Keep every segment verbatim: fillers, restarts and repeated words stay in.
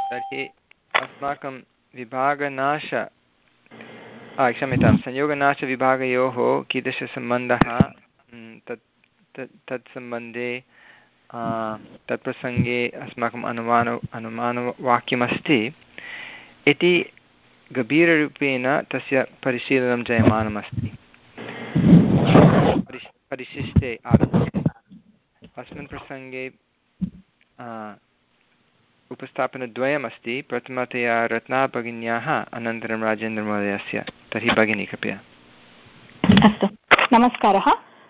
तर्हि अस्माकं विभागनाश क्षम्यतां संयोगनाशविभागयोः कीदृशसम्बन्धः तत् तत् तत्सम्बन्धे तत्प्रसङ्गे अस्माकम् अनुमान अनुमानवाक्यमस्ति इति गभीररूपेण तस्य परिशीलनं जायमानमस्ति परिशिष्टे आरम्भे। अस्मिन् प्रसङ्गे उपस्थापनद्वयमस्ति, प्रथमतया रत्नाभगिन्याः अनन्तरं राजेन्द्रमहोदयस्य। तर्हि भगिनी कृपया। अस्तु, नमस्कारः।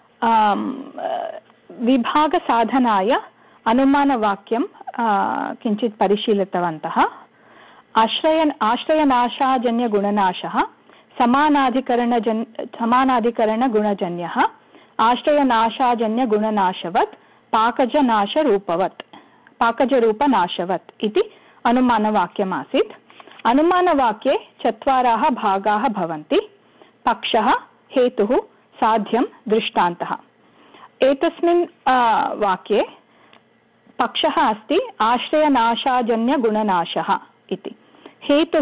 विभागसाधनाय अनुमानवाक्यं किञ्चित् परिशीलितवन्तः। आश्रय आश्रयनाशाजन्यगुणनाशः समानाधिकरणजन् समानाधिकरणगुणजन्यः आश्रयनाशाजन्यगुणनाशवत् पाकजनाशरूपवत् पाकजरूपनाशवत् इति अनुमानवाक्यमासीत्। अनुमानवाक्ये चत्वारः भागाः भवन्ति: पक्षः, हेतुः, साध्यं, दृष्टान्तः। एतस्मिन् वाक्ये पक्षः अस्ति आश्रयनाशाजन्यगुणनाशः इति, हेतुः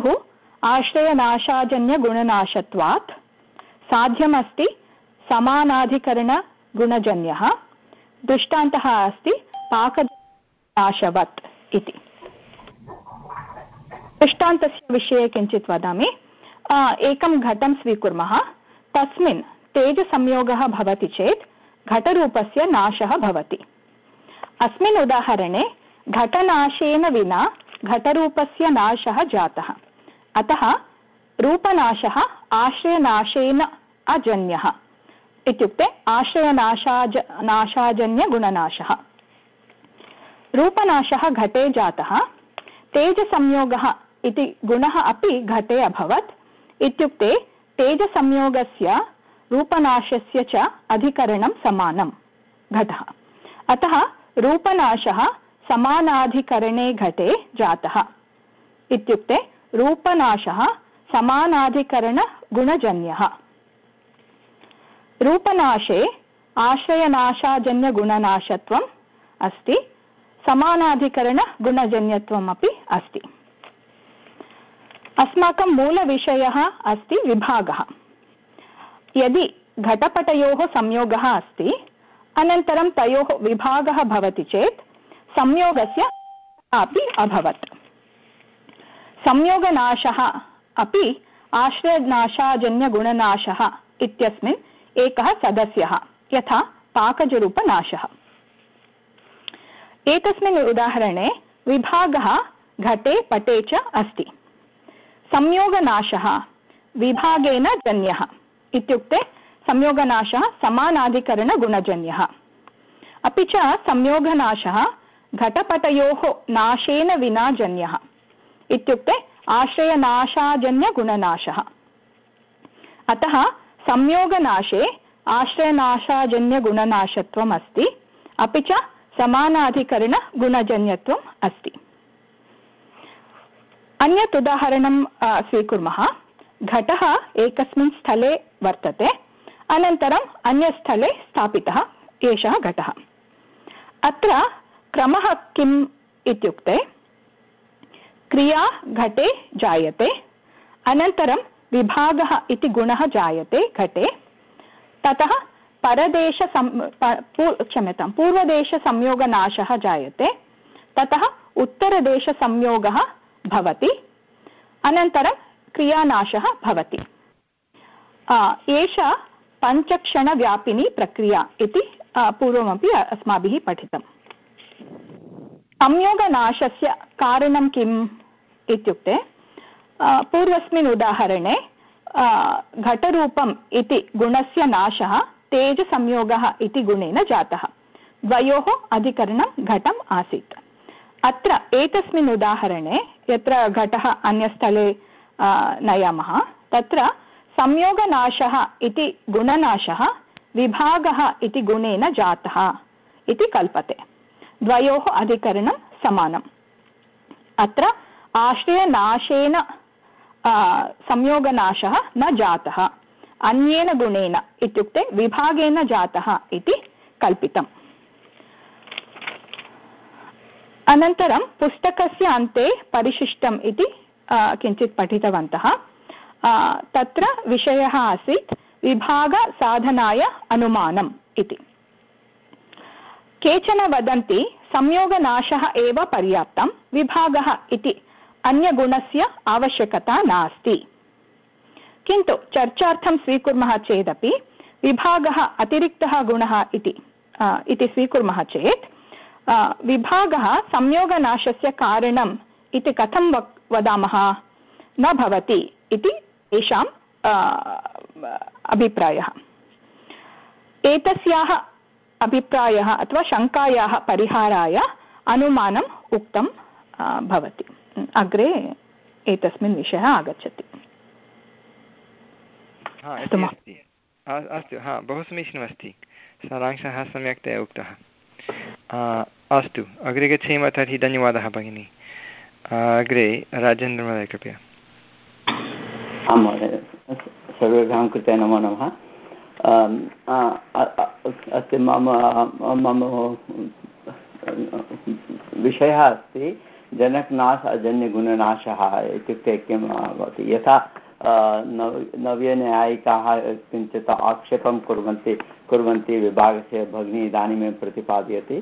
आश्रयनाशाजन्यगुणनाशत्वात्, साध्यमस्ति समानाधिकरणगुणजन्यः, दृष्टान्तः अस्ति पाकनाशवत् इति। दृष्टान्तस्य विषये किञ्चित् वदामि। एकं घटं स्वीकुर्मः, तस्मिन् तेजसंयोगः भवति चेत् घटरूपस्य नाशः भवति। अस्मिन् उदाहरणे घटनाशेन विना घटरूपस्य नाशः जातः, अतः रूपनाशः आश्रयनाशेन अजन्यः, इत्युक्ते आश्रयनाशाज नाशाजन्यगुणनाशः। रूपनाशः घटे जातः, तेजसंयोगः इति गुणः अपि घटे अभवत्, इत्युक्ते तेजसंयोगस्य रूपनाशस्य च अधिकरणं समानं घटः, अतः रूपनाशः समानाधिकरणे घटे जातः, इत्युक्ते रूपनाशः समानाधिकरणगुणजन्यः। रूपनाशे आश्रयनाशाजन्यगुणनाशत्वम् अस्ति, समानाधिकरणगुणजन्यत्वम् अपि अस्ति। अस्माकं मूलविषयः अस्ति विभागः। यदि घटपटयोः संयोगः अस्ति, अनन्तरं तयोः विभागः भवति चेत् संयोगस्य अपि अभवत्। संयोगनाशः अपि आश्रयनाशाजन्यगुणनाशः इत्यस्मिन् एकः सदस्यः, यथा पाकजरूपनाशः। एतस्मिन् उदाहरणे विभागः घटे पटे च अस्ति। संयोगनाशः विभागेन जन्यः, इत्युक्ते संयोगनाशः समानाधिकरणगुणजन्यः। अपि च संयोगनाशः घटपटयोः नाशेन विना जन्यः, इत्युक्ते आश्रयनाशाजन्यगुणनाशः। अतः संयोगनाशे आश्रयनाशाजन्यगुणनाशत्वम् अस्ति, अपि च समानाधिकरणगुणजन्यत्वम् अस्ति। अन्यत् उदाहरणं स्वीकुर्मः। घटः एकस्मिन् स्थले वर्तते, अनन्तरम् अन्यस्थले स्थापितः एषः घटः। अत्र क्रमः किम् इत्युक्ते, क्रिया घटे जायते, अनन्तरं विभागः इति गुणः जायते घटे, ततः परदेश क्षम्यतां पूर्वदेशसंयोगनाशः जायते, ततः उत्तरदेशसंयोगः भवति, अनन्तरं क्रियानाशः भवति। एषा पञ्चक्षणव्यापिनी प्रक्रिया इति पूर्वमपि अस्माभिः पठितम्। संयोगनाशस्य कारणं किम् इत्युक्ते, पूर्वस्मिन् उदाहरणे घटरूपम् इति गुणस्य नाशः तेजसंयोगः इति गुणेन जातः, द्वयोः अधिकरणं घटम् आसीत्। अत्र एतस्मिन् उदाहरणे यत्र घटः अन्यस्थले नयामः, तत्र संयोगनाशः इति गुणनाशः विभागः इति गुणेन जातः इति कल्पते, द्वयोः अधिकरणं समानम्। अत्र आश्रयनाशेन संयोगनाशः न जातः, अन्येन गुणेन, इत्युक्ते विभागेन जातः इति कल्पितम्। अनन्तरं पुस्तकस्य अन्ते परिशिष्टम् इति किञ्चित् पठितवन्तः। तत्र विषयः आसीत् विभागसाधनाय अनुमानम् इति। केचन वदन्ति संयोगनाशः एव पर्याप्तं, विभागः इति अन्यगुणस्य आवश्यकता नास्ति। किन्तु चर्चार्थं स्वीकुर्मः चेदपि विभागः अतिरिक्तः गुणः इति इति स्वीकुर्मः चेत् विभागः संयोगनाशस्य कारणम् इति कथं वदामः, न भवति इति तेषाम् अभिप्रायः। एतस्याः अभिप्रायः अथवा शङ्कायाः परिहाराय अनुमानम् उक्तं भवति। अग्रे एतस्मिन् विषयः आगच्छति। अस्तु, हा, बहु समीचीनमस्ति, सारांशः सम्यक्तया उक्तः। अस्तु, अग्रे गच्छेम तर्हि। धन्यवादः भगिनी। अग्रे राजेन्द्रमहोदय कृपया। आं महोदय, सर्वेभ्यां कृते नमो नमः। अस्य मम मम विषयः अस्ति जनकनाश अजन्यगुणनाशः। इत्युक्ते किं भवति, यथा नव नव्यन्यायिकाः किञ्चित् आक्षेपं कुर्वन्ति कुर्वन्ति विभागस्य भगिनी इदानीमेव प्रतिपादयति।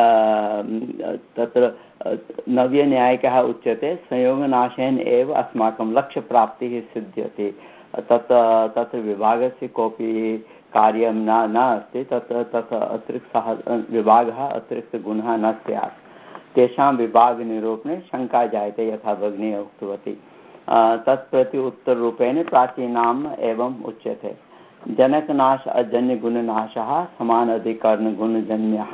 तत्र नव्यन्यायिकः उच्यते संयोगनाशेन एव अस्माकं लक्ष्यप्राप्तिः सिद्ध्यति। तत् तत्र विभागस्य कोऽपि कार्यं न न अस्ति। तत्र तत् अतिरिक्तः विभागः अतिरिक्तगुणः न स्यात्। तेषां विभागनिरूपणे शङ्का जायते, यथा भगिनी उक्तवती। तत्प्रति उत्तररूपेण प्राचीनाम् एवम् उच्यते, जनकनाश अजन्यगुणनाशः समानाधिकरणगुणजन्यः।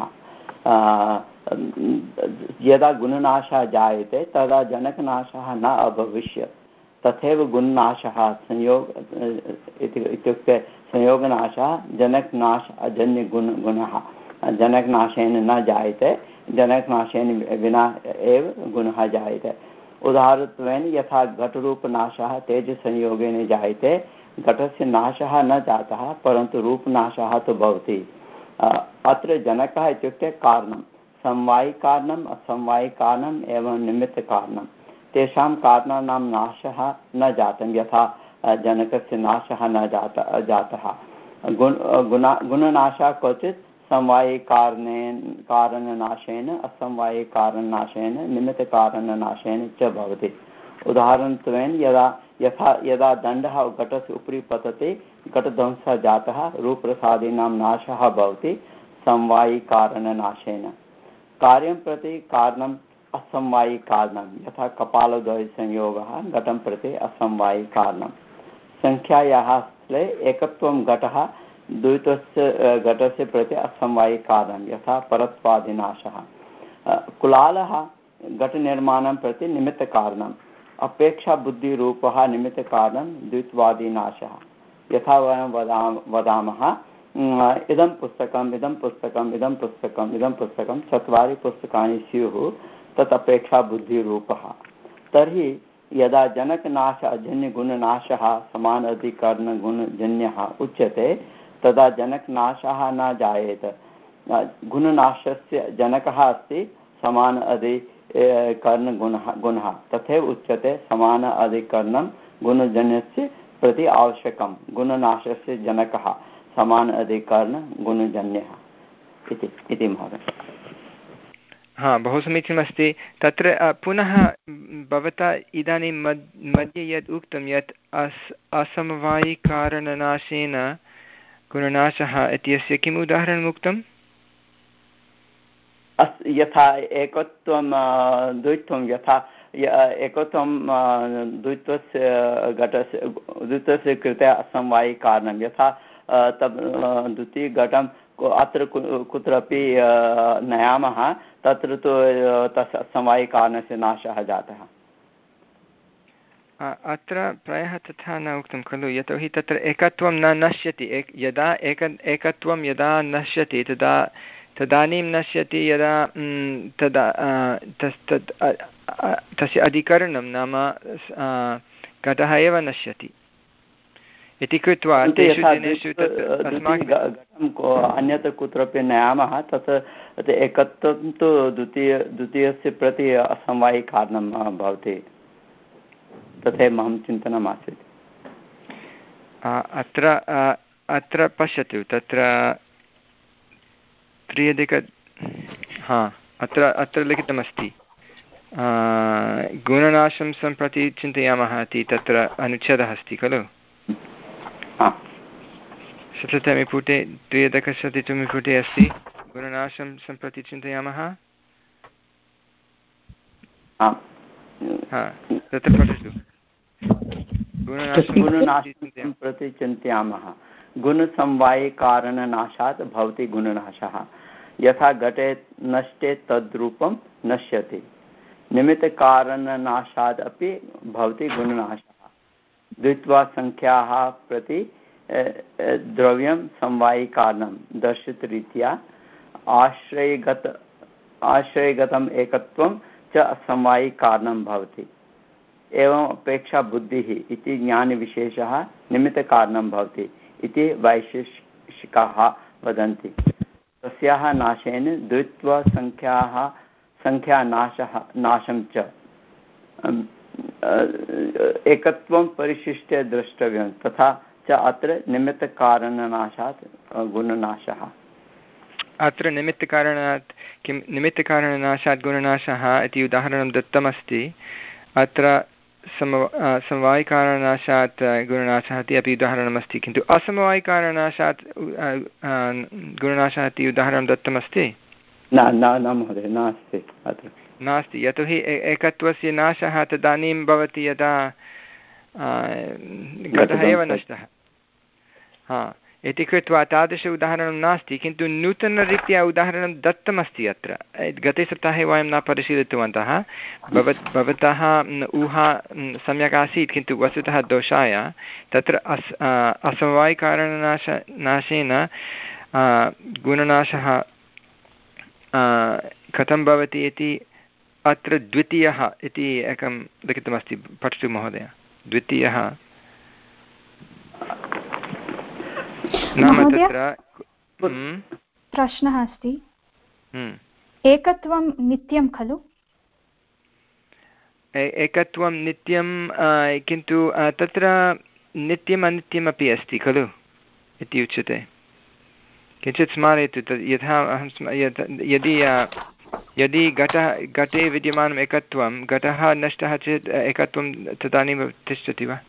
यदा गुणनाशः जायते तदा जनकनाशः न अभविष्यत्। तथैव गुणनाशः संयोग इत्युक्ते संयोगनाशः जनकनाश अजन्यगुण गुणः जनकनाशेन न जायते, जनकनाशेन विना एव गुणः जायते। उदाहरणत्वेन यथा घटरूपनाशः तेजसंयोगेन जायते, घटस्य नाशः न जातः परन्तु रूपनाशः तु भवति। अत्र जनकः इत्युक्ते कारणं, समवायिकारणम् असमवायिकारणम् एवं निमित्तकारणं। तेषां कारणानां नाशः न जातं, यथा जनकस्य नाशः न जातः जातः गुण गुणा गुणनाशः क्वचित् समवायिकारणेन कारणनाशेन असमवायिकारणनाशेन निमित्तकारणनाशेन च भवति। उदाहरणत्वेन यदा यथा यदा दण्डः घटस्य उपरि पतति घटध्वंसः जातः, रूपप्रसादीनां नाशः भवति समवायिकारणनाशेन। कार्यं प्रति कारणम् असमवायिकारणं, यथा कपालद्वयसंयोगः घटं प्रति असमवायिकारणं। संख्यायाः स्थले एकत्वं घटः द्वैतस्य घटस्य प्रति असमवायिकारणं, यथा परत्वादिनाशः। कुलालः घटनिर्माणं प्रति निमित्तकारणम्, अपेक्षाबुद्धिरूपः निमित्तकारणं द्वैतवादिनाशः। यथा वयं वदाम वदामः इदं पुस्तकम् इदं पुस्तकम् इदं पुस्तकम् इदं पुस्तकं चत्वारि पुस्तकानि स्युः, तत् अपेक्षाबुद्धिरूपः। तर्हि यदा जनकनाश अजन्यगुणनाशः समानाधिकरणगुणजन्यः उच्यते तदा जनकनाशः न जायेत। गुणनाशस्य जनकः अस्ति समान अधिकरणगुणः गुणः, तथैव उच्यते समान अधिकरणं गुणजन्यस्य प्रति आवश्यकं। गुणनाशस्य जनकः समान अधिकरणगुणजन्यः इति इति महोदय। हा, बहु समीचीनमस्ति। तत्र पुनः भवता इदानीं मध्ये यत् उक्तं यत् अस् असमवायिकारणनाशेन गुणनाशः इत्यस्य किम् उदाहरणम् उक्तम्? अस् यथा एकत्वं द्वैत्वं, यथा एकत्वं द्वैत्वस्य घटस्य द्वैत्वस्य कृते असमवायिकारणं, यथा तद् द्वितीयघटं अत्र कुत्रापि नयामः तत्र तु तस्य समवायिकारणस्य नाशः जातः। अत्र प्रायः तथा न उक्तं खलु, यतोहि तत्र एकत्वं न नश्यति। एक यदा एक एकत्वं यदा नश्यति तदा तदानीं नश्यति यदा तदा तस् तत् तस्य अधिकरणं नाम घटः एव नश्यति। इति कृत्वा तेषु दिनेषु घटं अन्यत्र कुत्रापि नयामः तत् एकत्वं तु द्वितीय द्वितीयस्य प्रति असमवायिकारणं भवति तथैव मम चिन्तनम् आसीत्। अत्र अत्र पश्यतु तत्र त्र्यधिक हा अत्र अत्र लिखितमस्ति गुणनाशं सम्प्रति चिन्तयामः इति तत्र अनुच्छेदः अस्ति खलु शततमे पुटे त्र्यधिकशततमे पुटे अस्ति गुणनाशं सम्प्रति चिन्तयामः तत्र पठतु गुणनाशं प्रति चिन्तयामः गुणसमवायिकारणनाशात् भवति गुणनाशः यथा घटे नष्टे तद्रूपं नश्यति निमित्तकारणनाशात् अपि भवति गुणनाशः द्वित्वा संख्याः प्रति द्रव्यं समवायिकारणं दर्शितरीत्या आश्रयगत आश्रयगतम् एकत्वं च असमवायिकारणं भवति एवम् अपेक्षा बुद्धिः इति ज्ञानविशेषः निमित्तकारणं भवति इति वैशेषिकाः वदन्ति तस्याः नाशेन द्वित्वा संख्याः संख्यानाशः नाशं च एकत्वं परिशिष्टे द्रष्टव्यं तथा च अत्र निमित्तकारणनाशात् गुणनाशः अत्र निमित्तकारणात् किं निमित्तकारणनाशात् गुणनाशः इति उदाहरणं दत्तमस्ति अत्र सम समवायिकारणनाशात् गुणनाशः इति अपि उदाहरणमस्ति किन्तु असमवायिकारणनाशात् गुणनाशः इति उदाहरणं दत्तमस्ति न न महोदय नास्ति अत्र नास्ति यतोहि एकत्वस्य नाशः तदानीं भवति यदा घटः एव नष्टः हा इति कृत्वा तादृश उदाहरणं नास्ति किन्तु नूतनरीत्या उदाहरणं दत्तमस्ति अत्र गते सप्ताहे वयं न परिशीलितवन्तः भवत् भवतः ऊहा सम्यक् आसीत् किन्तु वस्तुतः दोषाय तत्र अस् असमवायिकारणनाश नाशेन गुणनाशः कथं भवति इति अत्र द्वितीयः इति एकं लिखितमस्ति पठतु महोदय द्वितीयः नाम तत्र प्रश्नः अस्ति एकत्वं नित्यं खलु एकत्वं नित्यं किन्तु तत्र नित्यम् अनित्यमपि अस्ति खलु इति उच्यते किञ्चित् स्मारयतु तद् यथा अहं यदि यदि घटः घटे विद्यमानम् एकत्वं घटः नष्टः चेत् एकत्वं तदानीं तिष्ठति वा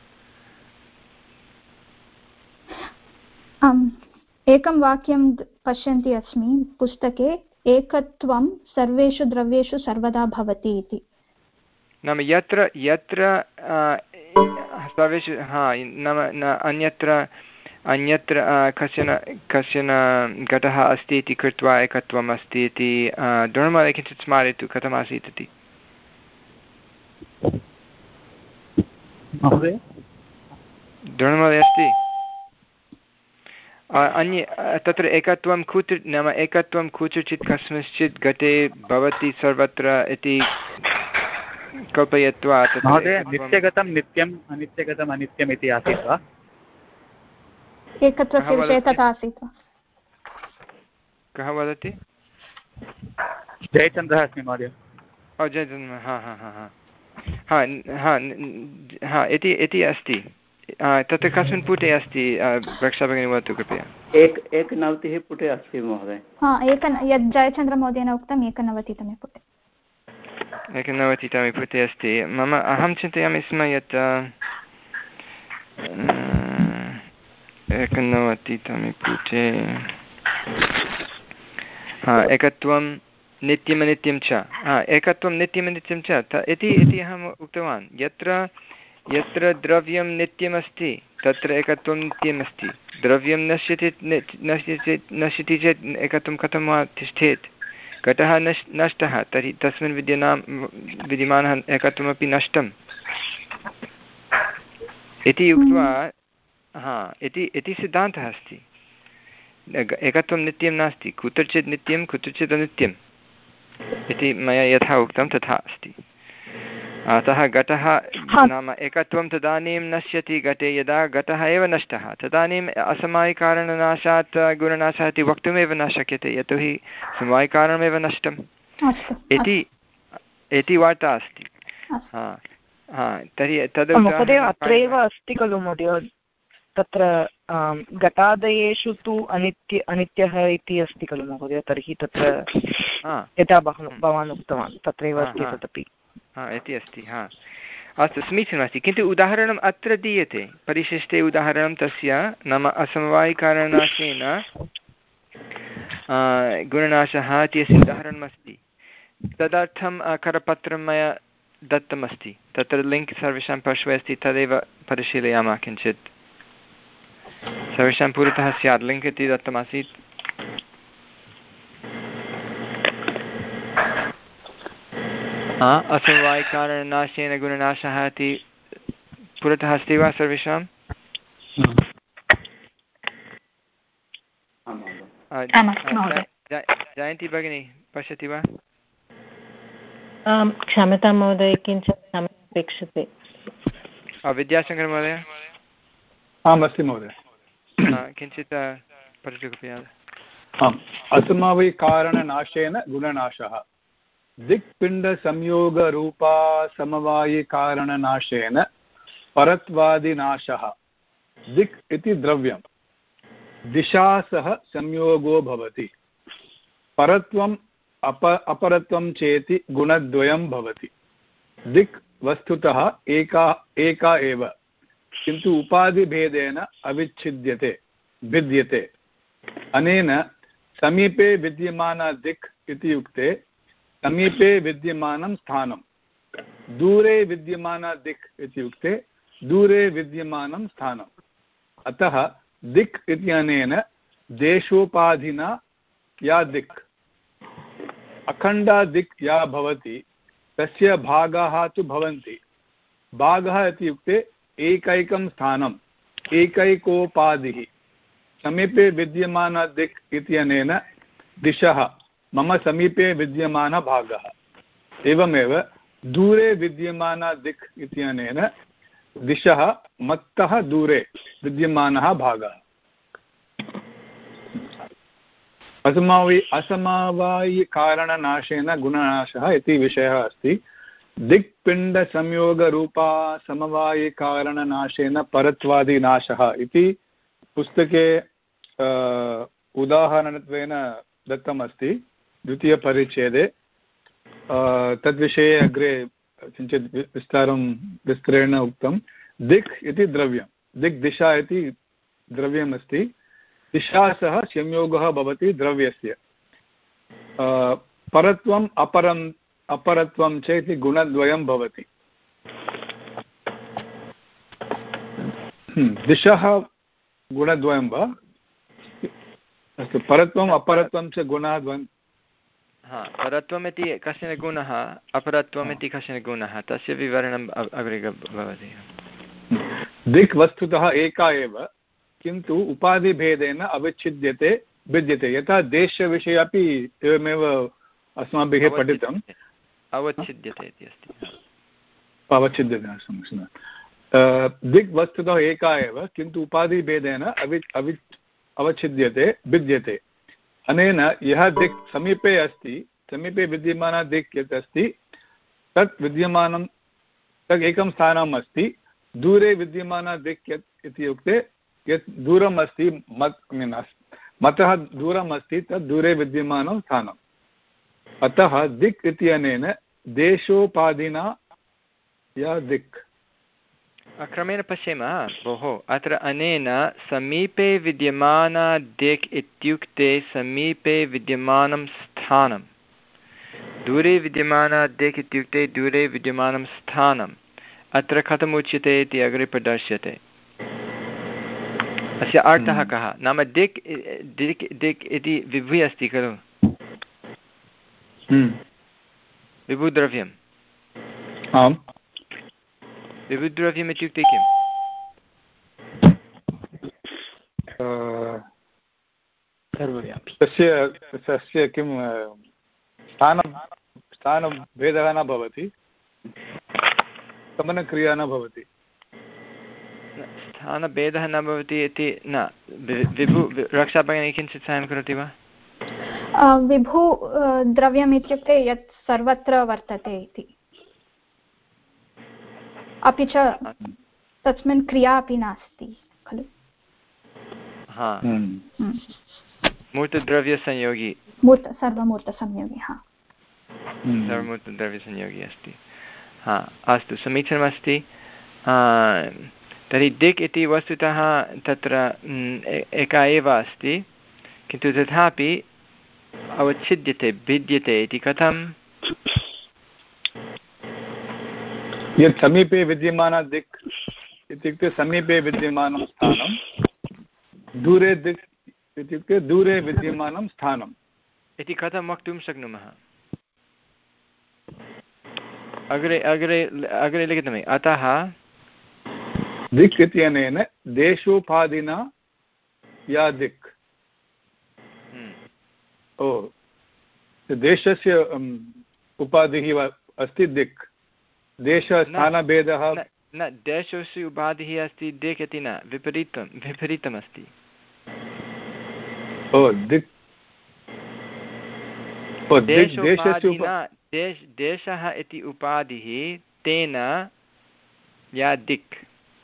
आम् एकं वाक्यं पश्यन्ती अस्मि पुस्तके एकत्वं सर्वेषु द्रव्येषु सर्वदा भवति इति नाम यत्र यत्र सर्वेषु हा नाम न अन्यत्र अन्यत्र कश्चन कश्चन घटः अस्ति इति कृत्वा एकत्वम् अस्ति इति द्रोणमाले किञ्चित् स्मारयतु कथमासीत् इति द्रोणमाले अस्ति अन्ये तत्र एकत्वं कुत्र नाम एकत्वं कुत्रचित् कस्मिंश्चित् घटे भवति सर्वत्र इति कल्पयित्वा नित्यगतं नित्यम् अनित्यगतम् अनित्यम् इति आसीत् वा एकत्वस्य विषये तथा आसीत् वा कः वदति जयचन्द्रः अस्मि महोदय ओ जयचन्द्रः हा हा हा हा हा हा इति इति अस्ति तत्र कस्मिन् पुटे अस्ति रक्षा भगिनी वदतु कृपया एक एकनवतिः पुटे अस्ति महोदय हा एक यद् जयचन्द्रमहोदयेन उक्तम् एकनवतितमे पुटे एकनवतितमे पुटे अस्ति मम अहं चिन्तयामि स्म यत् एकनवतितमे पुटे हा एकत्वं नित्यमनित्यं च हा एकत्वं नित्यमनित्यं च इति इति अहम् उक्तवान् यत्र यत्र द्रव्यं नित्यमस्ति तत्र एकत्वं नित्यमस्ति द्रव्यं नश्यति नश्यति नश्यति चेत् एकत्वं कथं वा तिष्ठेत् घटः नश् नष्टः तर्हि तस्मिन् विद्यमानं विद्यमानः एकत्वमपि नष्टम् इति उक्त्वा हा इति इति सिद्धान्तः अस्ति एकत्वं नित्यं नास्ति कुत्रचित् नित्यं कुत्रचित् अनित्यम् इति मया यथा उक्तं तथा अस्ति अतः घटः नाम एकत्वं तदानीं नश्यति घटे यदा घटः एव नष्टः तदानीम् असमवायिकारणनाशात् गुणनाशः इति वक्तुमेव न शक्यते यतोहि समवायिकारणमेव नष्टम् इति इति वार्ता अस्ति। हा हा तर्हि तद् महोदय अत्रैव अस्ति खलु महोदय तत्र घटादयेषु तु अनित्य अनित्यः इति अस्ति खलु महोदय तर्हि तत्र यथा भवान् उक्तवान् तत्रैव अस्ति तदपि इति अस्ति। हा अस्तु समीचीनमस्ति किन्तु उदाहरणम् अत्र दीयते परिशिष्टे उदाहरणं तस्य नाम असमवायिकारणनाशेन गुणनाशः इत्यस्य उदाहरणमस्ति तदर्थं करपत्रं मया दत्तमस्ति तत्र लिङ्क् सर्वेषां पार्श्वे अस्ति तदेव परिशीलयामः किञ्चित् सर्वेषां पुरतः स्यात् लिङ्क् इति दत्तमासीत् असमवायिकारणनाशेन गुणनाशः इति पुरतः अस्ति वा सर्वेषां जयन्ती भगिनी पश्यति वा क्षम्यतां महोदय किञ्चित् समयः अपेक्षते विद्याशङ्कर महोदय आम् अस्ति महोदय किञ्चित् पठतु कृपया आम् असमवायिकारणनाशेन गुणनाशः दिक्पिण्डसंयोगरूपा समवायिकारणनाशेन परत्वादिनाशः दिक् इति द्रव्यं दिशा सह संयोगो भवति परत्वम् अप अपरत्वं चेति गुणद्वयं भवति दिक् वस्तुतः एका एका एव किन्तु उपाधिभेदेन अविच्छिद्यते भिद्यते अनेन समीपे विद्यमाना दिक् इति युक्ते समीपे विद्यमानं स्थानं दूरे विद्यमाना दिक् इत्युक्ते दूरे विद्यमानं स्थानम् अतः दिक् इत्यनेन देशोपाधिना या दिक् अखण्डा दिक् या भवति तस्य भागाः तु भवन्ति भागः इत्युक्ते एकैकं स्थानम् एकैकोपाधिः समीपे विद्यमाना दिक् इत्यनेन दिशः मम समीपे विद्यमानः भागः एवमेव दूरे विद्यमाना दिक् इत्यनेन दिशः मत्तः दूरे विद्यमानः भागः असमवायि असमवायिकारणनाशेन गुणनाशः इति विषयः अस्ति दिक्पिण्डसंयोगरूपा समवायिकारणनाशेन परत्वादिनाशः इति पुस्तके उदाहरणत्वेन दत्तमस्ति द्वितीयपरिच्छेदे तद्विषये अग्रे किञ्चित् विस्तारं विस्तरेण उक्तं दिक् इति द्रव्यं दिक् दिशा इति द्रव्यमस्ति दिशा सह संयोगः भवति द्रव्यस्य परत्वम् अपरम् अपरत्वं च इति गुणद्वयं भवति दिशः गुणद्वयं वा अस्तु परत्वम् अपरत्वं च गुणः द्वयं हा परत्वम् इति कश्चन गुणः अपरत्वम् इति कश्चन गुणः तस्य विवरणम् अग्रे भवति दिक् वस्तुतः एका एव किन्तु उपाधिभेदेन अविच्छिद्यते भिद्यते यथा देशविषये अपि एवमेव अस्माभिः पठितम् अवच्छिद्यते इति अस्ति अवच्छिद्यते समीचीनं दिक् वस्तुतः एका एव किन्तु उपाधिभेदेन अवि अवि अवच्छिद्यते भिद्यते अनेन यः दिक् समीपे अस्ति समीपे विद्यमाना दिक् यत् अस्ति तत् विद्यमानं तत् एकं स्थानम् अस्ति दूरे विद्यमाना दिक् यत् इत्युक्ते यत् दूरम् अस्ति मत् मीन् मतः दूरम् अस्ति तत् दूरे विद्यमानं स्थानम् अतः दिक् इत्यनेन देशोपाधिना या दिक् क्रमेण पश्येम भोः अत्र अनेन समीपे विद्यमाना दिक् इत्युक्ते समीपे विद्यमानं स्थानं दूरे विद्यमाना दिक् इत्युक्ते दूरे विद्यमानं स्थानम् अत्र कथम् उच्यते इति अग्रे प्रदर्श्यते अस्य अर्थः कः नाम दिक् दिक् दिक् इति विभुः अस्ति खलु विभुद्रव्यम् आम् विभुद्रव्यम् इत्युक्ते किम् तस्य तस्य किं स्थानं स्थानभेदः न भवति गमनक्रिया न भवति। स्थानभेदः न भवति इति न। विभु रक्षाभगिनी किञ्चित् साहाय्यं करोति वा? विभु द्रव्यम् इत्युक्ते यत् सर्वत्र वर्तते इति, अपि च तस्मिन् क्रिया अपि नास्ति खलु। मूर्तद्रव्यसंयोगी, मूर्त सर्वमूर्तसंयोगी, हा सर्वमूर्तद्रव्यसंयोगी अस्ति। हा अस्तु, समीचीनमस्ति। तर्हि दिक् इति वस्तुतः तत्र एका एव अस्ति, किन्तु तथापि अवच्छिद्यते, भिद्यते इति कथं? यत् समीपे विद्यमाना दिक् इत्युक्ते समीपे विद्यमानं स्थानं, दूरे दिक् इत्युक्ते दूरे विद्यमानं स्थानम् इति कथं वक्तुं शक्नुमः? अग्रे अग्रे अग्रे लिखितमे। अतः दिक् इत्यनेन देशोपाधिना या दिक्, ओ देशस्य उपाधिः अस्ति दिक्, देशस्थानभेदः न, देशस्य उपाधिः अस्ति दिक् इति न, विपरीतं विपरीतमस्ति। ओ दिक् देशोपाधिना देश देशः इति उपाधिः, तेन या दिक्,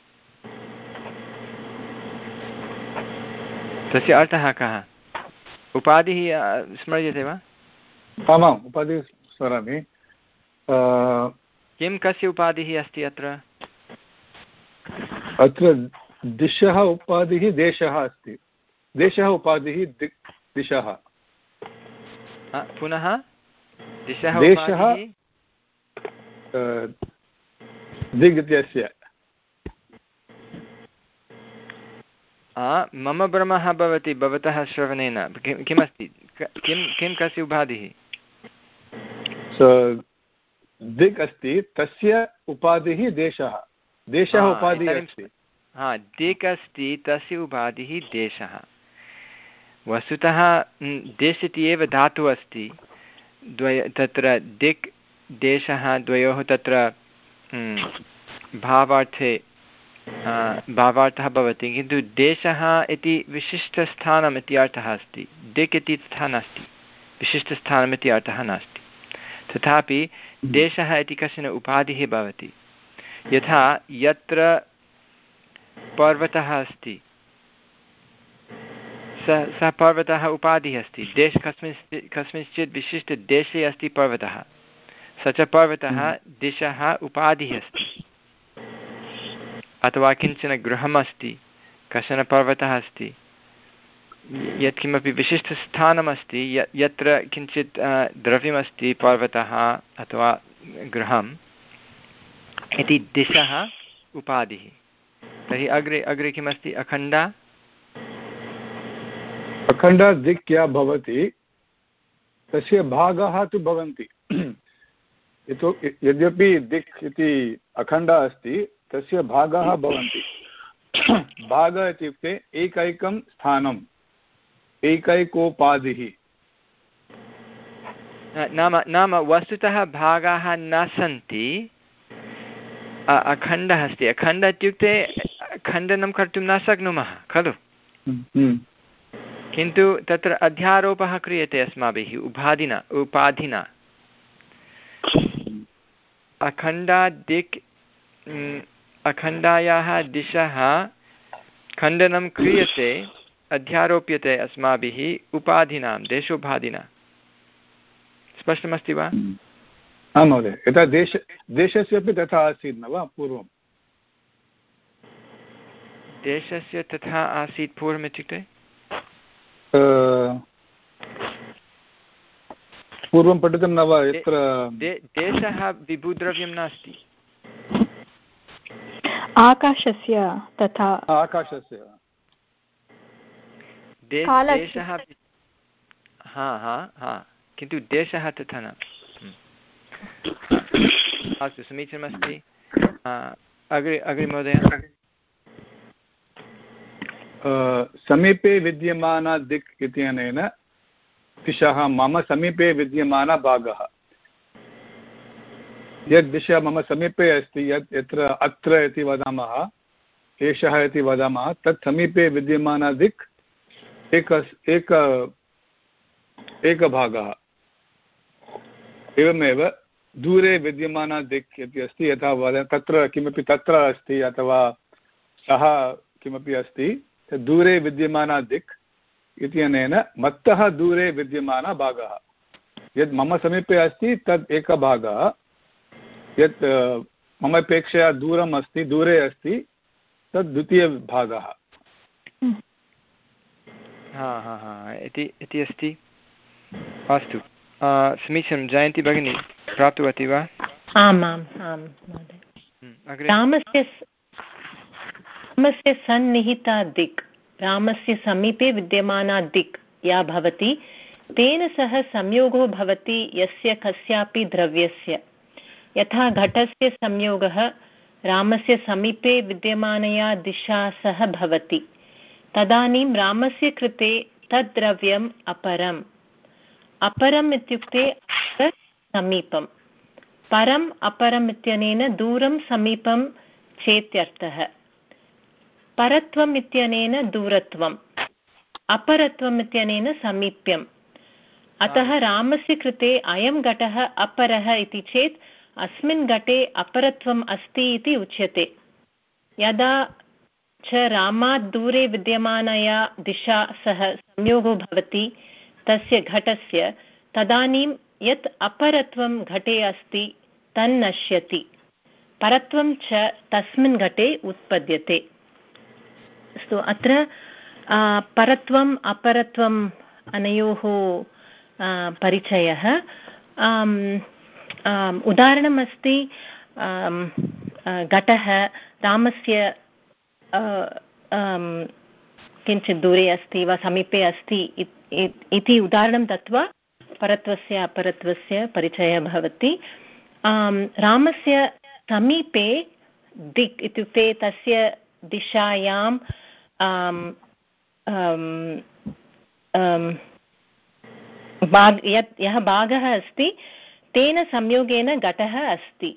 तस्य अर्थः कः? उपाधिः स्मर्यते वा? आमाम्, उपाधिः स्मरामि। किं कस्य उपाधिः अस्ति अत्र? अत्र दिशः उपाधिः देशः अस्ति, देशः उपाधिः दिक् दिशः। पुनः दिशः देशः दिग् इत्यस्य। मम भ्रमः भवति भवतः श्रवणेन। किमस्ति, किं किं कस्य उपाधिः? दिक् अस्ति, तस्य उपाधिः देशः, देशः उपाधिः अस्ति। हा, दिक् अस्ति, तस्य उपाधिः देशः। वस्तुतः देश इति एव धातुः अस्ति, द्वय तत्र दिक् देशः द्वयोः तत्र भावार्थे भावार्थः भवति, किन्तु देशः इति विशिष्टस्थानम् इति अर्थः अस्ति, दिक् इति तथा नास्ति, विशिष्टस्थानम् इति अर्थः नास्ति। तथापि देशः इति कश्चन उपाधिः भवति। यथा यत्र पर्वतः अस्ति, सः सः पर्वतः उपाधिः अस्ति, देश कस्मिंश्चित् कस्मिंश्चित् विशिष्टदेशे अस्ति पर्वतः, स च पर्वतः दिशः उपाधिः अस्ति। अथवा किञ्चन गृहम् अस्ति, कश्चन पर्वतः अस्ति, यत्किमपि विशिष्टस्थानमस्ति, य यत्र किञ्चित् द्रव्यमस्ति, पर्वतः अथवा गृहम् इति दिशः उपाधिः। तर्हि अग्रे अग्रे किमस्ति? अखण्डा। अखण्डा दिक् या भवति, तस्य भागाः तु भवन्ति। यद्यपि दिक् इति अखण्डा अस्ति, तस्य भागाः भवन्ति। भागः इत्युक्ते एकैकं स्थानम्, एकैकोपाधिः। नाम नाम वस्तुतः भागाः न सन्ति, अखण्डः अस्ति। अखण्डः इत्युक्ते खण्डनं कर्तुं न शक्नुमः खलु, किन्तु तत्र अध्यारोपः क्रियते अस्माभिः उपाधिना उपाधिना। अखण्डा दिक्, अखण्डायाः दिशः खण्डनं क्रियते, अध्यारोप्यते अस्माभिः उपाधिनां, देशोपाधिना। स्पष्टमस्ति वा? आं महोदय, यथा देश देशस्य अपि तथा आसीत् न वा पूर्वं? देशस्य तथा आसीत् पूर्वम् इत्युक्ते पूर्वं पठितं न वा? यत्र देशः विभुद्रव्यं नास्ति, आकाशस्य तथा आकाशस्य देशः, हा हा हा, किन्तु देशः तथा न। अस्तु, समीचीनमस्ति। अग्रे अग्रे महोदय। समीपे विद्यमाना दिक् इत्यनेन दिशः मम समीपे विद्यमानः भागः। यद् दिशा मम समीपे अस्ति, यत् यत्र अत्र इति वदामः, एषः इति वदामः, तत् समीपे विद्यमाना दिक् एक एक एकभागः। एवमेव दूरे विद्यमाना दिक् इति अस्ति, यथा वद तत्र किमपि तत्र अस्ति अथवा सः किमपि अस्ति, तद् दूरे विद्यमाना दिक् इत्यनेन मत्तः दूरे विद्यमानः भागः। यद् मम समीपे अस्ति तद् एकः भागः, यत् मम अपेक्षया दूरम् अस्ति, दूरे अस्ति, तद् द्वितीयभागः। हा हा हा इति इति अस्ति। अस्तु, समीचीनं। जयन्ती भगिनी प्राप्तवती वा? आम् आम् आम् महोदय। रामस्य रामस्य सन्निहिता दिक्, रामस्य समीपे विद्यमाना दिक् या भवति, तेन सह संयोगो भवति यस्य कस्यापि द्रव्यस्य। यथा घटस्य संयोगः रामस्य समीपे विद्यमानया दिशा सह भवति, तदानीं रामस्य कृते तद्द्रव्यम् अपरम्। अपरम् इत्युक्ते समीपं, परम् अपरम् इत्यनेन दूरं समीपं चेत्यर्थः। परत्वम् इत्यनेन दूरत्वम्, अपरत्वम् इत्यनेन समीप्यम्। अतः रामस्य कृते अयं घटः अपरः इति चेत् अस्मिन् घटे अपरत्वम् अस्ति इति उच्यते। यदा च रामात् दूरे विद्यमानया दिशा सह संयोगो भवति तस्य घटस्य, तदानीं यत् अपरत्वं घटे अस्ति तन्नश्यति, परत्वं च तस्मिन् घटे उत्पद्यते। अस्तु, अत्र परत्वम् अपरत्वम् अनयोः परिचयः। उदाहरणम् अस्ति, घटः रामस्य किञ्चित् दूरे अस्ति वा समीपे अस्ति इति उदाहरणं दत्वा परत्वस्य अपरत्वस्य परिचयः भवति। रामस्य समीपे दिक् इत्युक्ते तस्य दिशायां भाग यत् यः भागः अस्ति तेन संयोगेन घटः अस्ति,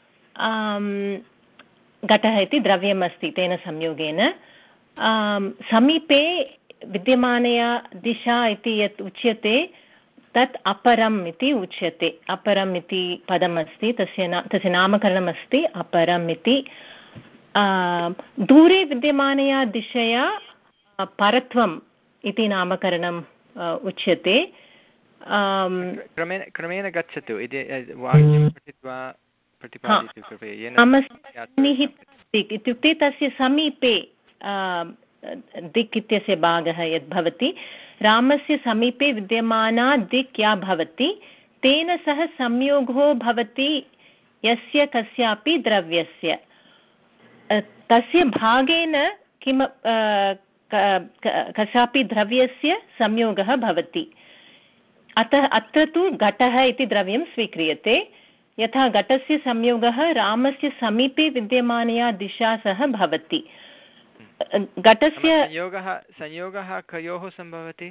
घटः इति द्रव्यम् अस्ति तेन संयोगेन। समीपे विद्यमानया दिशा इति यत् उच्यते तत् अपरम् इति उच्यते। अपरम् इति पदम् अस्ति, तस्य ना तस्य नामकरणम् अस्ति अपरम् इति। दूरे विद्यमानया दिशया परत्वम् इति नामकरणम् उच्यते। क्रमेण क्रमेण गच्छतु इति वाक्यं पठित्वा प्रतिपादयतु कृपया। इत्युक्ते तस्य समीपे दिक् इत्यस्य भागः यद् भवति, रामस्य समीपे विद्यमाना दिक् या भवति तेन सह संयोगो भवति यस्य कस्यापि द्रव्यस्य। तस्य भागेन किम कस्यापि द्रव्यस्य संयोगः भवति। अतः अत्र तु घटः इति द्रव्यं स्वीक्रियते। यथा घटस्य संयोगः रामस्य समीपे विद्यमानया दिशा सह भवति। घटस्य संयोगः संयोगः कयोः सम्भवति?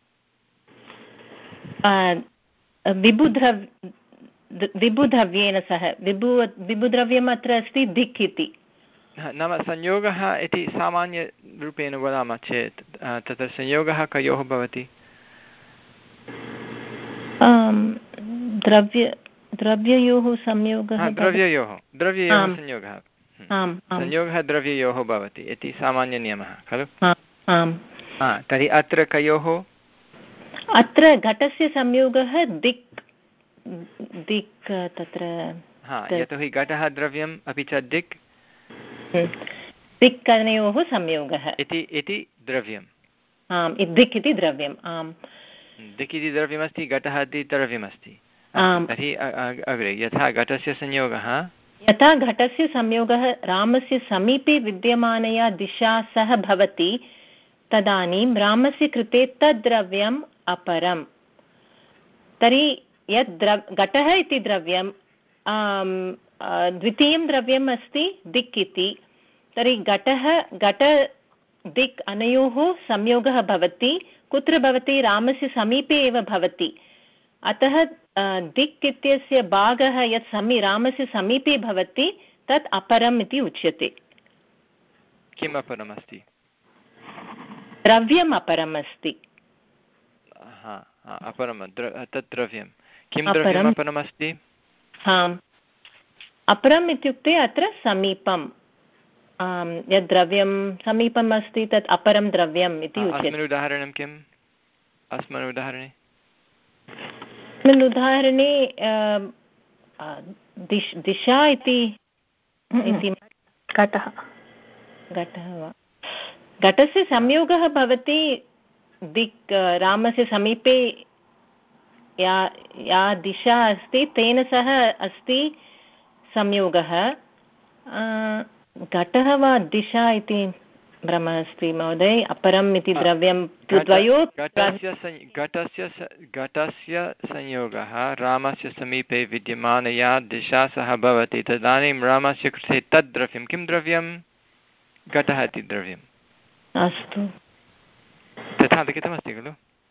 विबुद्रव् विबुद्रव्येन सह। विबु विबुद्रव्यम् अत्र अस्ति दिक् इति। नाम संयोगः इति सामान्यरूपेण वदामः चेत् तत्र संयोगः कयोः भवति? द्रव्य द्रव्ययोः संयोगः। द्रव्ययोः द्रव्ययोः संयोगः। संयोगः द्रव्ययोः भवति इति सामान्यनियमः खलु? तर्हि अत्र कयोः? अत्र घटस्य संयोगः दिक् दिक् तत्र। यतोहि घटः द्रव्यम् अपि च दिक् दिक् अनयोः संयोगः इति द्रव्यम्। आम्, दिक् इति द्रव्यम्। आम्, दिक् इति द्रव्यमस्ति, घटः इति द्रव्यमस्ति। तर्हि अग्रे यथा घटस्य संयोगः यथा घटस्य संयोगः रामस्य समीपे विद्यमानया दिशा सह भवति, तदानीं रामस्य कृते तद्द्रव्यम् अपरम्। तर्हि यद् द्रव् घटः इति द्रव्यं द्वितीयं द्रव्यम् अस्ति दिक् इति। तर्हि घटः घट दिक् अनयोः संयोगः भवति। कुत्र भवति? रामस्य समीपे एव भवति। अतः दिक् इत्यस्य भागः यत् समी रामस्य समीपे भवति तत् अपरम् इति उच्यते। किम् अपरम् अस्ति? द्रव्यम् अपरम् अस्ति। अपरं तत् द्रव्यं किं द्रव्यम् अपरम् अस्ति? अपरम् इत्युक्ते अत्र समीपं यद् द्रव्यं समीपम् अस्ति तत् अपरं द्रव्यम् इति उच्यते। अस्मिन् उदाहरणं किम्? अस्मिन् उदाहरणे अस्मिन् उदाहरणे दिशा इति घटः घटः वा घटस्य संयोगः भवति दिक् रामस्य समीपे या या दिशा अस्ति तेन सह अस्ति संयोगः। घटः वा दिशा इति भ्रमः अस्ति महोदय। अपरम् इति द्रव्यं द्वयोः घटस्य घटस्य संयोगः रामस्य समीपे विद्यमानया दिशा सह भवति तदानीं रामस्य कृते तद् द्रव्यं किं द्रव्यं? घटः इति द्रव्यम्। अस्तु तथा लिखितमस्ति खलु?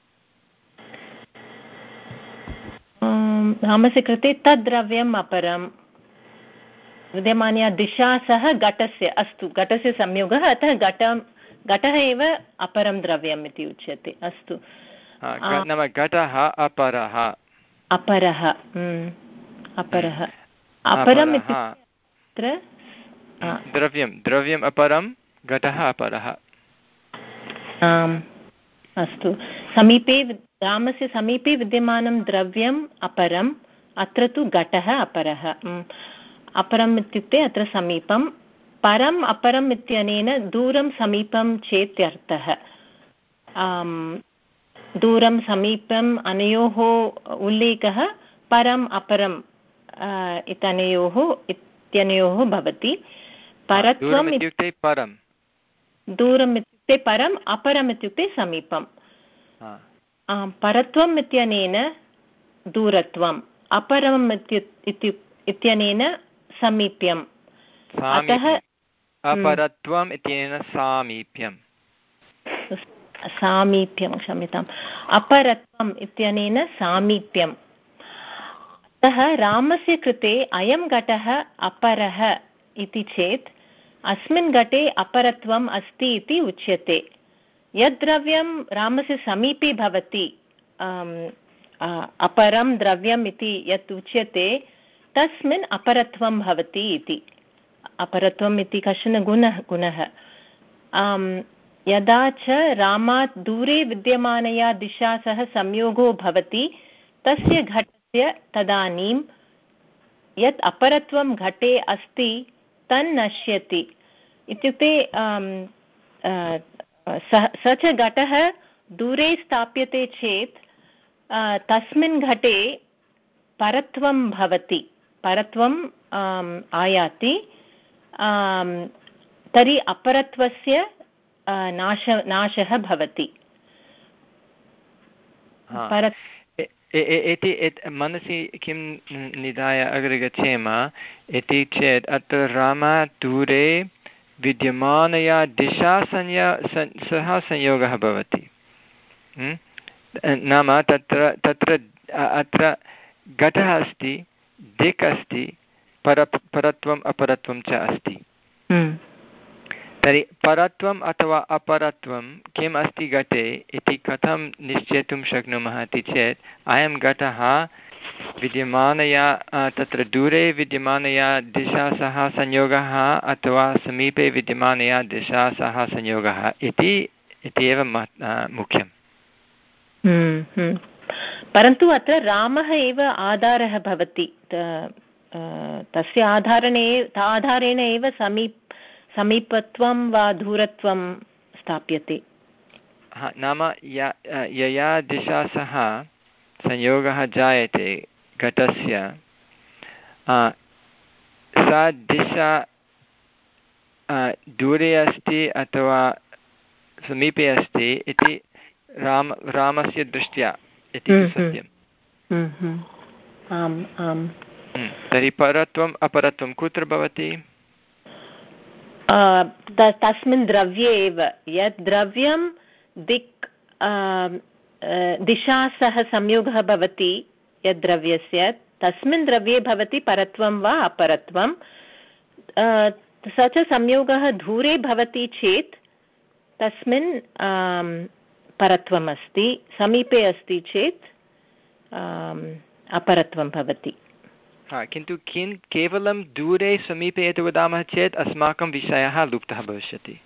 रामस्य कृते तद् द्रव्यम् अपरं विद्यमानया दिशा सह घटस्य अस्तु घटस्य संयोगः अतः घटं घटः एव अपरं द्रव्यम् इति उच्यते। अस्तु नाम घटः अपरः अपरः अपरः अपरम् इत्यत्र द्रव्यं द्रव्यम् अपरं घटः अपरः। आम् अस्तु समीपे रामस्य समीपे विद्यमानं द्रव्यम् अपरम् अत्र तु घटः अपरः। अपरम् इत्युक्ते अत्र समीपं परम् अपरम् इत्यनेन दूरं समीपं चेत्यर्थः। दूरं समीपम् अनयोः उल्लेखः परम् अपरम् इत्यनयोः इत्यनयोः भवति। परत्वम् इत्युक्ते परं दूरम् इत्युक्ते परम् अपरम् इत्युक्ते समीपं। परत्वम् इत्यनेन दूरत्वम् अपरम् इत्यनेन समीप्यम्। अतः अपरत्वम् इत्यनेन सामीप्यं सामीप्यं क्षम्यताम् अपरत्वम् इत्यनेन सामीप्यम्। अतः रामस्य कृते अयं घटः अपरः इति चेत् अस्मिन् घटे अपरत्वम् अस्ति इति उच्यते। यद् द्रव्यं रामस्य समीपे भवति अपरं द्रव्यम् इति यत् उच्यते तस्मिन् अपरत्वं भवति इति। अपरत्वम् इति कश्चन गुणः गुणः यदा च रामात् दूरे विद्यमानया दिशा सह संयोगो भवति तस्य घटस्य तदानीं यत् अपरत्वं घटे अस्ति तन्नश्यति। इत्युक्ते स च घटः दूरे स्थाप्यते चेत् तस्मिन् घटे परत्वं भवति परत्वम् आयाति। तर्हि अपरत्वस्य नाश नाशः भवति। इति मनसि किं निधाय अग्रे गच्छेम इति चेत् अत्र रामात् दूरे विद्यमानया दिशा संया सह संयोगः भवति। नाम तत्र तत्र अत्र घटः अस्ति दिक् अस्ति पर परत्वम् अपरत्वं च अस्ति। तर्हि परत्वम् अथवा अपरत्वं किम् अस्ति घटे इति कथं निश्चेतुं शक्नुमः इति चेत् अयं घटः विद्यमानया तत्र दूरे विद्यमानया दिशा सह संयोगः अथवा समीपे विद्यमानया दिशा सह संयोगः इति एव मुख्यम्। परन्तु अत्र रामः एव आधारः भवति। तस्य आधारणे आधारेण एव समीप समीपत्वं वा दूरत्वं स्थाप्यते। नाम यया दिशा सह संयोगः जायते घटस्य सा दिशा दूरे अस्ति अथवा समीपे अस्ति इति राम रामस्य दृष्ट्या इति सत्यम्। आम् आम्। तर्हि परत्वम् अपरत्वं कुत्र भवति? तस्मिन् द्रव्ये एव। यत् द्रव्यं दिक् दिशा सह संयोगः भवति यद्द्रव्यस्य तस्मिन् द्रव्ये भवति परत्वं वा अपरत्वं, स च संयोगः दूरे भवति चेत् तस्मिन् परत्वम् अस्ति, समीपे अस्ति चेत् अपरत्वं भवति। हा, किन्तु किं केवलं दूरे समीपे यत् वदामः चेत् अस्माकं विषयः लुप्तः भविष्यति।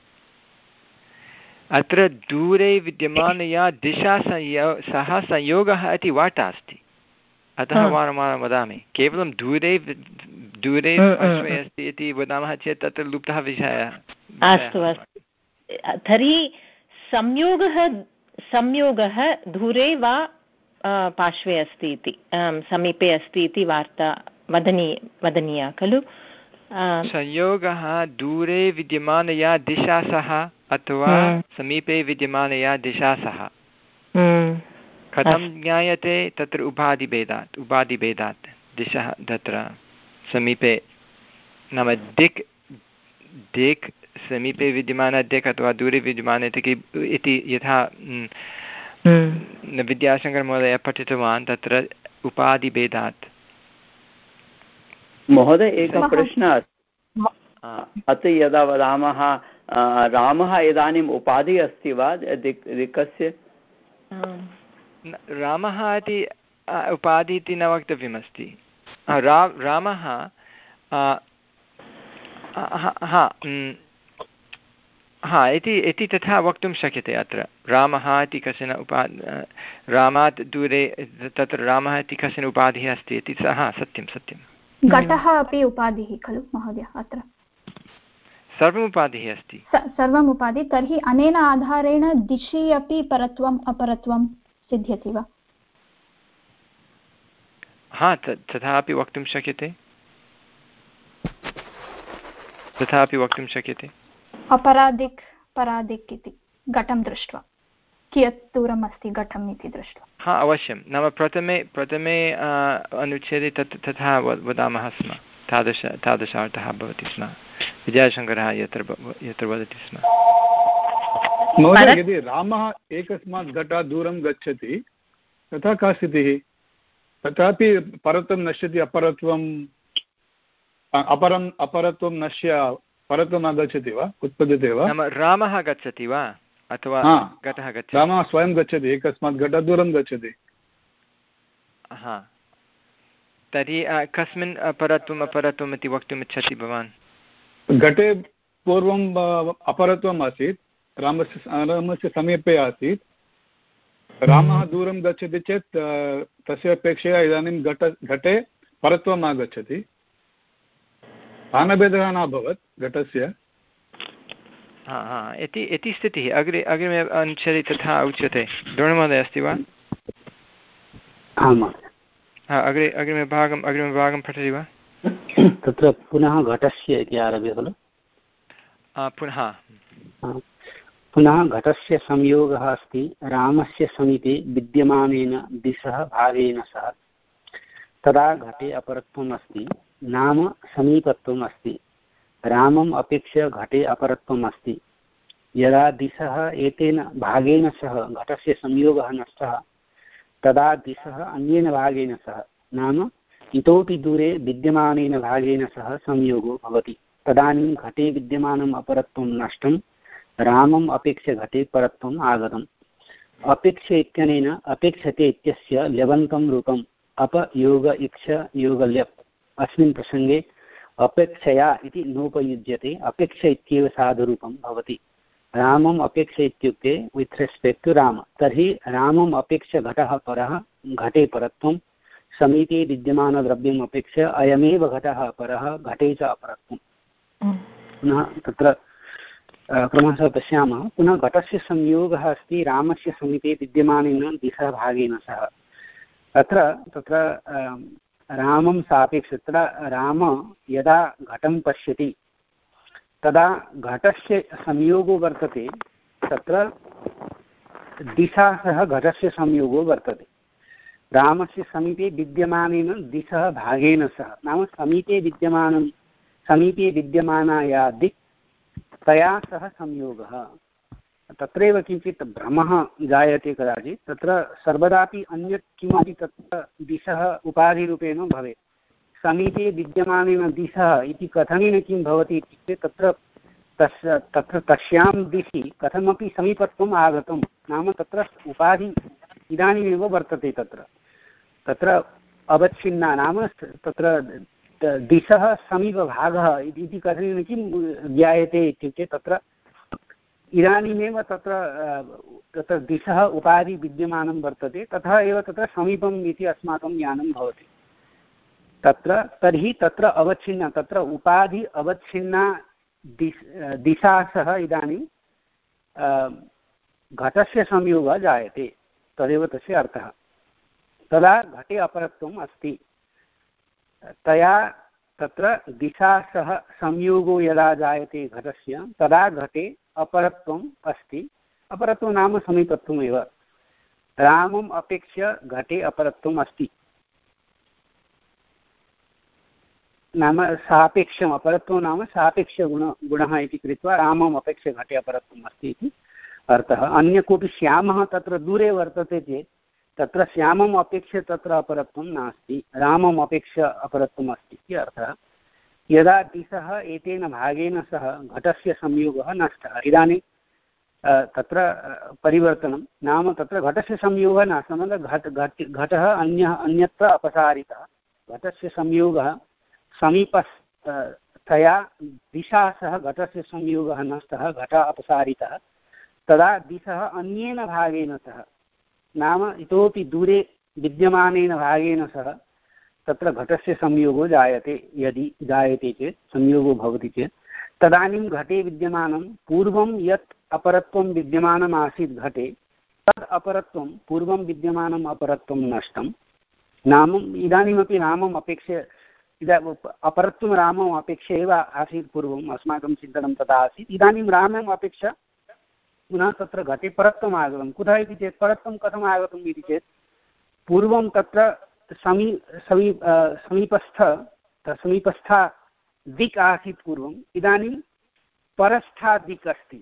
अत्र दूरे विद्यमानया दिशा संयो सः संयोगः इति वार्ता अस्ति, अतः वारं वारं वदामि। केवलं दूरे दूरे पार्श्वे अस्ति इति वदामः चेत् तत्र लुप्तः विषयः। अस्तु अस्तु, तर्हि संयोगः संयोगः दूरे वा पार्श्वे अस्ति इति, समीपे अस्ति इति वार्ता वदनी वदनीया खलु। संयोगः दूरे विद्यमानया दिशा सह अथवा समीपे विद्यमानया दिशा सह कथं ज्ञायते? तत्र उपाधिभेदात् उपाधिभेदात् दिशः तत्र समीपे नाम दिक् दिक् समीपे विद्यमान दिक् अथवा दूरे विद्यमान इति यथा विद्याशङ्करमहोदयः पठितवान् तत्र उपाधिभेदात्। महोदय एकः प्रश्नः अस्ति, अत्र यदा वदामः रामः इदानीम् उपाधिः अस्ति वा दिक् दिक्कस्य? रामः इति उपाधिः इति न वक्तव्यमस्ति। रा रामः हा हा इति इति तथा वक्तुं शक्यते। अत्र रामः इति कश्चन उपा रामात् दूरे तत्र रामः इति कश्चन उपाधिः अस्ति इति सः सत्यं सत्यं। घटः अपि उपाधिः खलु महोदय? अत्र सर्वम् उपाधिः अस्ति, सर्वम् उपाधिः। तर्हि अनेन आधारेण दिशि अपि परत्वम् अपरत्वं सिद्ध्यति वा? हा, तथापि वक्तुं शक्यते, तथापि वक्तुं शक्यते। अपरादिक् परादिक् इति घटं दृष्ट्वा कियत् दूरम् अस्ति घटम् इति दृष्ट्वा। हा अवश्यं, नाम प्रथमे प्रथमे अनुच्छेदे तत् तथा वदामः स्म, तादृश तादृशार्थः भवति स्म विद्याशङ्करः यत्र यत्र वदति स्म। महोदय, यदि रामः एकस्मात् घटात् दूरं गच्छति तथा का स्थितिः? तथापि परत्वं नश्यति, अपरत्वम् अपरम् अपरत्वं नश्य परत्वम् आगच्छति वा, उत्पद्यते वा? नाम रामः गच्छति वा अथवा घटः गच्छति? रामः स्वयं गच्छति, एकस्मात् घटात् दूरं गच्छति। हा, तर्हि कस्मिन् परत्वम् अपरत्वम् इति वक्तुम् इच्छति भवान्? घटे पूर्वम् अपरत्वम् आसीत्, रामस्य रामस्य समीपे आसीत्। रामः दूरं गच्छति चेत् तस्य अपेक्षया इदानीं घट घटे परत्वम् आगच्छति, स्थानभेदः न अभवत् घटस्य। हा हा इति इति स्थितिः। अग्रे अग्रिमे अनुच्छेदे तथा उच्यते। द्रोणमहोदय अस्ति वा? हा, अग्रे अग्रिमे भागम् अग्रिमे भागं पठति वा? तत्र पुनः घटस्य इति आरभ्य खलु? पुनः पुनः घटस्य संयोगः अस्ति रामस्य समीपे विद्यमानेन दिशः भागेन सह। तदा घटे अपरत्वम् अस्ति, नाम समीपत्वम् अस्ति। रामम् अपेक्ष्य घटे अपरत्वम् अस्ति। यदा दिशः एतेन भागेन सह घटस्य संयोगः नष्टः तदा दिशः अन्येन भागेन सह नाम इतोपि दूरे विद्यमानेन भागेन सह संयोगो भवति। तदानीं घटे विद्यमानम् अपरत्वं नष्टं, रामम् अपेक्ष्य घटे परत्वम् आगतम्। अपेक्ष्य इत्यनेन अपेक्षते इत्यस्य ल्यबन्तं रूपम् अपयोग इक्ष योगल्यप्। अस्मिन् प्रसङ्गे अपेक्षया इति नोपयुज्यते, अपेक्ष इत्येव साधुरूपं भवति। रामम् अपेक्ष इत्युक्ते वित् रेस्पेक्ट् टु राम। तर्हि रामम् अपेक्ष्य घटः परः, घटे परत्वं, समीपे विद्यमानद्रव्यम् अपेक्ष्य अयमेव घटः परः, घटे च अपरत्वम्। पुनः तत्र क्रमशः पश्यामः, पुनः घटस्य संयोगः अस्ति रामस्य समीपे विद्यमानेन दिशः भागेन सह। अत्र तत्र रामं सापेक्ष तदा राम यदा घटं पश्यति तदा घटस्य संयोगो वर्तते, तत्र दिशा सह घटस्य संयोगो वर्तते। रामस्य समीपे विद्यमानेन दिशः भागेन सह नाम समीपे विद्यमानं समीपे विद्यमाना या दिक् तया सह संयोगः। तत्रैव किञ्चित् भ्रमः जायते कदाचित्। तत्र सर्वदापि अन्यत् किमपि तत्र दिशः उपाधिरूपेण भवेत्। समीपे विद्यमानेन दिशः इति कथनेन किं भवति इत्युक्ते तत्र तस्य तत्र तस्यां दिशि कथमपि समीपत्वम् आगतं, नाम तत्र उपाधि इदानीमेव वर्तते। तत्र तत्र अवच्छिन्ना नाम तत्र दिशः समीपभागः इति कथनेन किं ज्ञायते इत्युक्ते तत्र इदानीमेव तत्र तत्र दिशः उपाधि विद्यमानं वर्तते, तथा एव तत्र समीपम् इति अस्माकं ज्ञानं भवति। तत्र तर्हि तत्र अवच्छिन्ना तत्र उपाधि अवच्छिन्ना दिश दिशा सह इदानीं घटस्य संयोगः जायते, तदेव तस्य अर्थः। तदा घटे अपरत्वम् अस्ति। तया तत्र दिशा सह संयोगो यदा जायते घटस्य तदा घटे अपरत्वम् अस्ति। अपरत्वं नाम समीपत्वमेव। रामम् अपेक्ष्य घटे अपरत्वम् अस्ति, नाम सापेक्षम् अपरत्वं नाम सापेक्षगुण गुणः इति कृत्वा रामम् अपेक्ष्य घटे अपरत्वम् अस्ति इति अर्थः। अन्य कोऽपि श्यामः तत्र दूरे वर्तते चेत् तत्र श्यामम् अपेक्ष्य तत्र अपरत्वं नास्ति, रामम् अपेक्ष्य अपरत्वम् अस्ति इति अर्थः। यदा दिशः एतेन भागेन सह घटस्य संयोगः नष्टः, इदानीं तत्र परिवर्तनं नाम तत्र घटस्य संयोगः नास्ति, घट घट घटः अन्यः अन्यत्र अपसारितः। घटस्य संयोगः समीपस्थया दिशा सह घटस्य संयोगः नष्टः, घटः अपसारितः। तदा दिशः अन्येन भागेन सह नाम इतोपि दूरे विद्यमानेन भागेन सह तत्र घटस्य संयोगो जायते। यदि जायते चेत् संयोगो भवति चेत् तदानीं घटे विद्यमानं पूर्वं यत् अपरत्वं विद्यमानम् आसीत् घटे तद् अपरत्वं पूर्वं विद्यमानम् अपरत्वं नष्टं। नाम इदानीमपि रामम् अपेक्ष्य इदा अपरत्वं रामम् अपेक्ष्य एव आसीत् पूर्वम्, अस्माकं चिन्तनं तथा आसीत्। इदानीं रामम् अपेक्ष्य पुनः तत्र घटे परत्वम् आगतं। कुतः इति चेत् परत्वं कथम् आगतम् इति चेत् पूर्वं तत्र समी समी समीपस्थ समीपस्था दिक् आसीत् पूर्वम्, इदानीं परस्था दिक् अस्ति।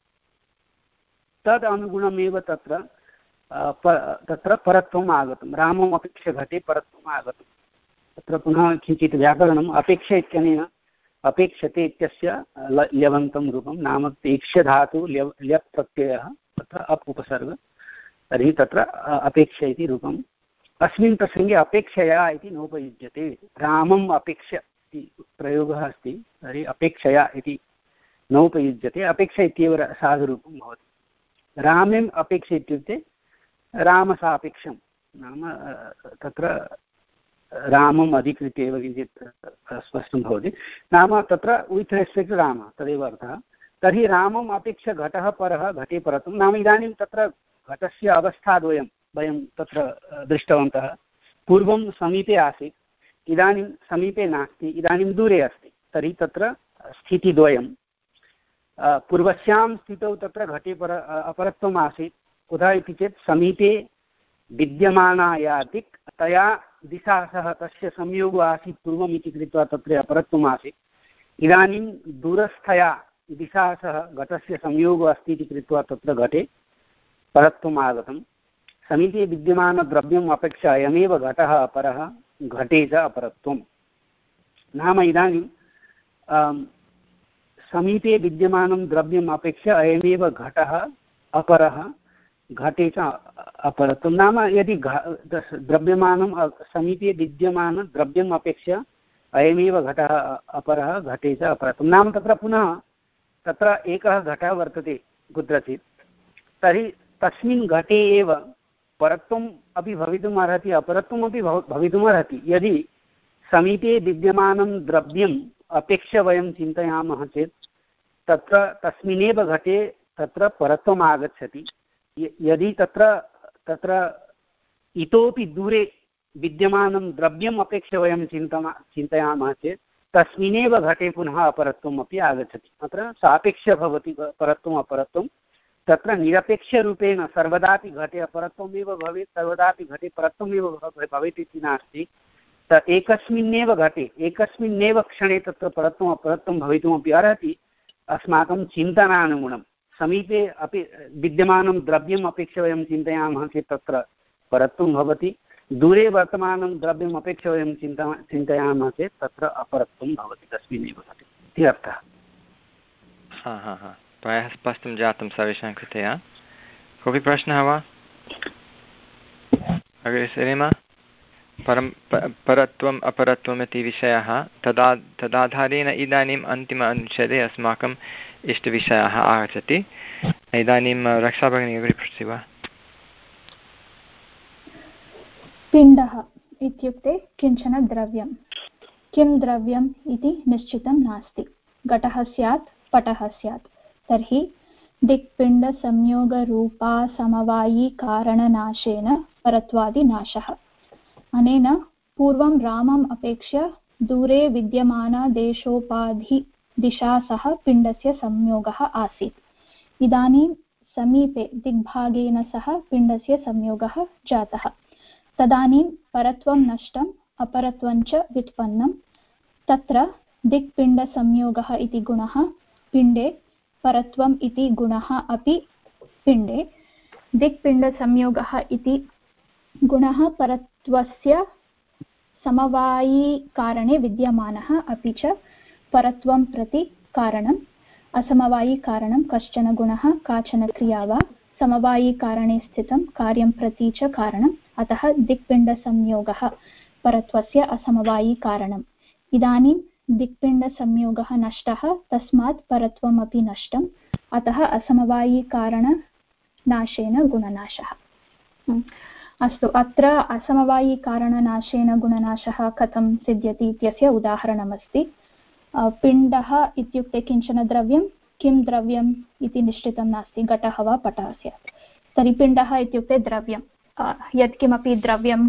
तद् अनुगुणमेव तत्र तत्र परत्वम् आगतं। रामम् अपेक्ष्य घटे परत्वम् आगतं। तत्र पुनः किञ्चित् व्याकरणम् अपेक्ष इत्यनेन अपेक्षते इत्यस्य ल्यवन्तं रूपं नाम पेक्ष्यधातु ल्यव् ल्यप् प्रत्ययः तत्र अप् उपसर्ग, तर्हि तत्र अपेक्ष इति रूपम्। अस्मिन् प्रसङ्गे अपेक्षया इति नोपयुज्यते। रामम् अपेक्ष्य इति प्रयोगः अस्ति, तर्हि अपेक्षया इति नोपयुज्यते। अपेक्ष इत्येव साधुरूपं भवति। रामेम् अपेक्ष इत्युक्ते रामसापेक्षं नाम तत्र रामम् अधिकृत्य एव किञ्चित् स्पष्टं भवति। नाम तत्र वित् रेस्पेक्ट् रामः तदेव अर्थः। तर्हि रामम् अपेक्ष्य घटः परः घटे परत्वं नाम इदानीं तत्र घटस्य अवस्थाद्वयं वयं तत्र दृष्टवन्तः। पूर्वं समीपे आसीत्, इदानीं समीपे नास्ति, इदानीं दूरे अस्ति। तर्हि तत्र स्थितिद्वयं। पूर्वस्यां स्थितौ तत्र घटे पर अपरत्वम् आसीत्। कुतः इति चेत् समीपे विद्यमानाया दिक् तया दिशा सह तस्य संयोगो आसीत् पूर्वम् इति कृत्वा तत्र अपरत्वम् आसीत्। इदानीं दूरस्थया दिशा सह घटस्य संयोगो अस्ति इति कृत्वा तत्र घटे परत्वम् आगतं। समीपे विद्यमानद्रव्यम् अपेक्ष्य अयमेव घटः अपरः, घटे च अपरत्वं। नाम इदानीं समीपे विद्यमानं द्रव्यम् अपेक्ष्य अयमेव घटः अपरः, घटे च अपरत्वं। नाम यदि द्रव्यमानं समीपे विद्यमानद्रव्यम् अपेक्ष्य अयमेव घटः अपरः, घटे च अपरत्वं। नाम तत्र पुनः तत्र एकः घटः वर्तते कुत्रचित्, तर्हि तस्मिन् घटे एव परत्वम् अपि भवितुम् अर्हति, अपरत्वमपि भवितुम् अर्हति। यदि समीपे विद्यमानं द्रव्यम् अपेक्ष्य वयं चिन्तयामः चेत् तत्र तस्मिन्नेव घटे तत्र परत्वम् आगच्छति। यदि तत्र तत्र इतोपि दूरे विद्यमानं द्रव्यम् अपेक्ष्य वयं चिन्तमा चिन्तयामः चेत् तस्मिन्नेव घटे पुनः अपरत्वम् अपि आगच्छति। अत्र सापेक्ष भवति परत्वम् अपरत्वं। तत्र निरपेक्षरूपेण सर्वदापि घटे अपरत्वमेव भवेत्, सर्वदापि घटे परत्वमेव भवेत् इति नास्ति। एकस्मिन्नेव घटे एकस्मिन्नेव क्षणे तत्र परत्वम् अपरत्वं भवितुमपि अर्हति अस्माकं चिन्तनानुगुणं। समीपे अपि विद्यमानं द्रव्यम् अपेक्ष्य वयं चिन्तयामः चेत् तत्र परत्वं भवति, दूरे वर्तमानं द्रव्यम् अपेक्ष्य वयं चिन्ता चिन्तयामः चेत् तत्र अपरत्वं भवति, तस्मिन्नेव भवति इति अर्थः। हा हा हा प्रायः स्पष्टं जातं सर्वेषां कृते। कोऽपि प्रश्नः वा? अग्रे सरेम। परं परत्वम् अपरत्वम् इति विषयः तदा तदाधारेण इदानीम् अन्तिम अनुच्छेदे अस्माकम् इष्टविषयः आगच्छति। इदानीं रक्षा भगिनी अग्रे पृच्छति वा? पिण्डः इत्युक्ते किञ्चन द्रव्यं। किं द्रव्यम् इति निश्चितं नास्ति। घटः स्यात्, पटः स्यात्। तर्हि दिक्पिण्डसंयोगरूपा समवायिकारणनाशेन परत्वादिनाशः। अनेन पूर्वं रामम् अपेक्ष्य दूरे विद्यमानदेशोपाधिदिशा सह पिण्डस्य संयोगः आसीत्। इदानीं समीपे दिग्भागेन सह पिण्डस्य संयोगः जातः। तदानीं परत्वं नष्टम्, अपरत्वं च व्युत्पन्नं। तत्र दिक्पिण्डसंयोगः इति गुणः पिण्डे, परत्वम् इति गुणः अपि पिण्डे। दिक्पिण्डसंयोगः इति गुणः परत्वस्य समवायिकारणे विद्यमानः, अपि च परत्वं प्रति कारणम्। असमवायिकारणं कश्चन गुणः, काचन क्रिया वा समवायिकारणे स्थितं कार्यं प्रति च कारणम्। अतः दिक्पिण्डसंयोगः परत्वस्य असमवायिकारणम्। इदानीं दिक्पिण्डसंयोगः नष्टः, तस्मात् परत्वमपि नष्टम्। अतः असमवायिकारणनाशेन गुणनाशः। अस्तु, अत्र असमवायिकारणनाशेन गुणनाशः कथं सिद्ध्यति इत्यस्य उदाहरणमस्ति। पिण्डः इत्युक्ते किञ्चन द्रव्यं, किं द्रव्यम् इति निश्चितं नास्ति, घटः वा पटः स्यात्। तर्हि पिण्डः इत्युक्ते द्रव्यं, यत्किमपि द्रव्यं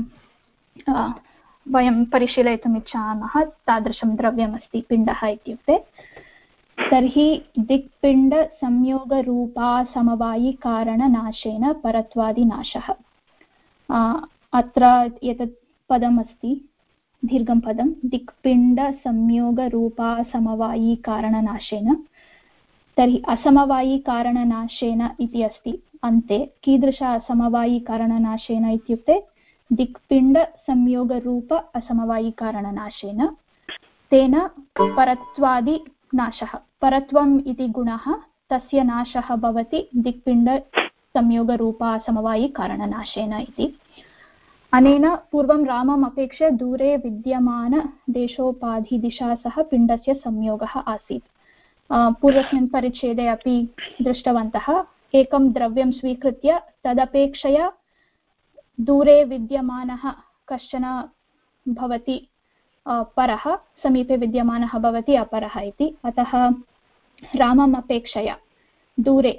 वयं परिशीलयितुम् इच्छामः तादृशं द्रव्यमस्ति पिण्डः इत्युक्ते। तर्हि दिक्पिण्डसंयोगरूपा समवायिकारणनाशेन परत्वादिनाशः। अत्र एतत् पदमस्ति, दीर्घं पदं, दिक्पिण्डसंयोगरूपा समवायिकारणनाशेन। तर्हि असमवायिकारणनाशेन इति अस्ति अन्ते। कीदृश असमवायिकारणनाशेन इत्युक्ते दिक्पिण्डसंयोगरूप असमवायिकारणनाशेन। तेन परत्वादिनाशः, परत्वम् इति गुणः, तस्य नाशः भवति दिक्पिण्डसंयोगरूप असमवायिकारणनाशेन इति। अनेन पूर्वं रामम् अपेक्ष्य दूरे विद्यमानदेशोपाधिदिशा सह पिण्डस्य संयोगः आसीत्। पूर्वस्मिन् परिच्छेदे अपि दृष्टवन्तः। एकं द्रव्यं स्वीकृत्य तदपेक्षया दूरे विद्यमानः कश्चन भवति परः, समीपे विद्यमानः भवति अपरः इति। अतः रामम् अपेक्षया दूरे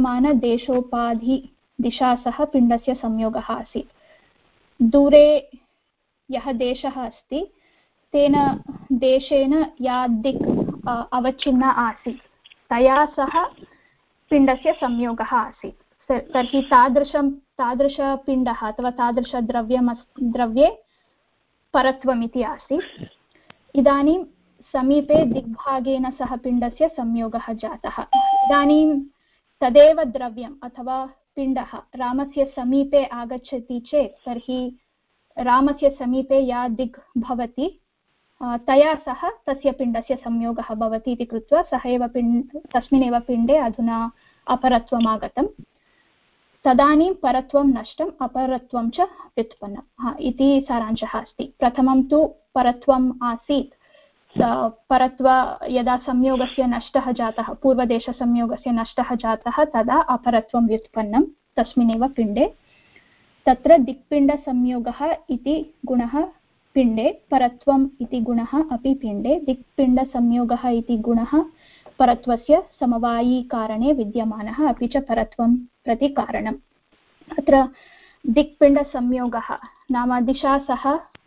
विद्यमानदेशोपाधिदिशा सह पिण्डस्य संयोगः आसीत्। दूरे यः देशः अस्ति तेन देशेन या दिक् अवच्छिन्ना आसीत् तया सह पिण्डस्य संयोगः आसीत्। तर्हि तादृशं तादृशपिण्डः अथवा तादृशद्रव्यम् द्रव्ये परत्वमिति आसीत्। इदानीं समीपे दिग्भागेन सह पिण्डस्य संयोगः जातः। इदानीं तदेव द्रव्यम् अथवा पिण्डः रामस्य समीपे आगच्छति चेत् तर्हि रामस्य समीपे या दिक् भवति तया सह तस्य पिण्डस्य संयोगः भवति इति कृत्वा सः एव पिण्ड तस्मिन्नेव पिण्डे अधुना अपरत्वम् आगतं। तदानीं परत्वं नष्टम्, अपरत्वं च व्युत्पन्नं। हा इति सारांशः अस्ति। प्रथमं तु परत्वम् आसीत्, परत्व यदा संयोगस्य नष्टः जातः, पूर्वदेशसंयोगस्य नष्टः जातः, तदा अपरत्वं व्युत्पन्नं तस्मिन्नेव पिण्डे। तत्र दिक्पिण्डसंयोगः इति गुणः पिण्डे, परत्वम् इति गुणः अपि पिण्डे। दिक्पिण्डसंयोगः इति गुणः परत्वस्य समवायिकारणे विद्यमानः, अपि च परत्वं प्रति कारणम्। अत्र दिक्पिण्डसंयोगः नाम दिशा सह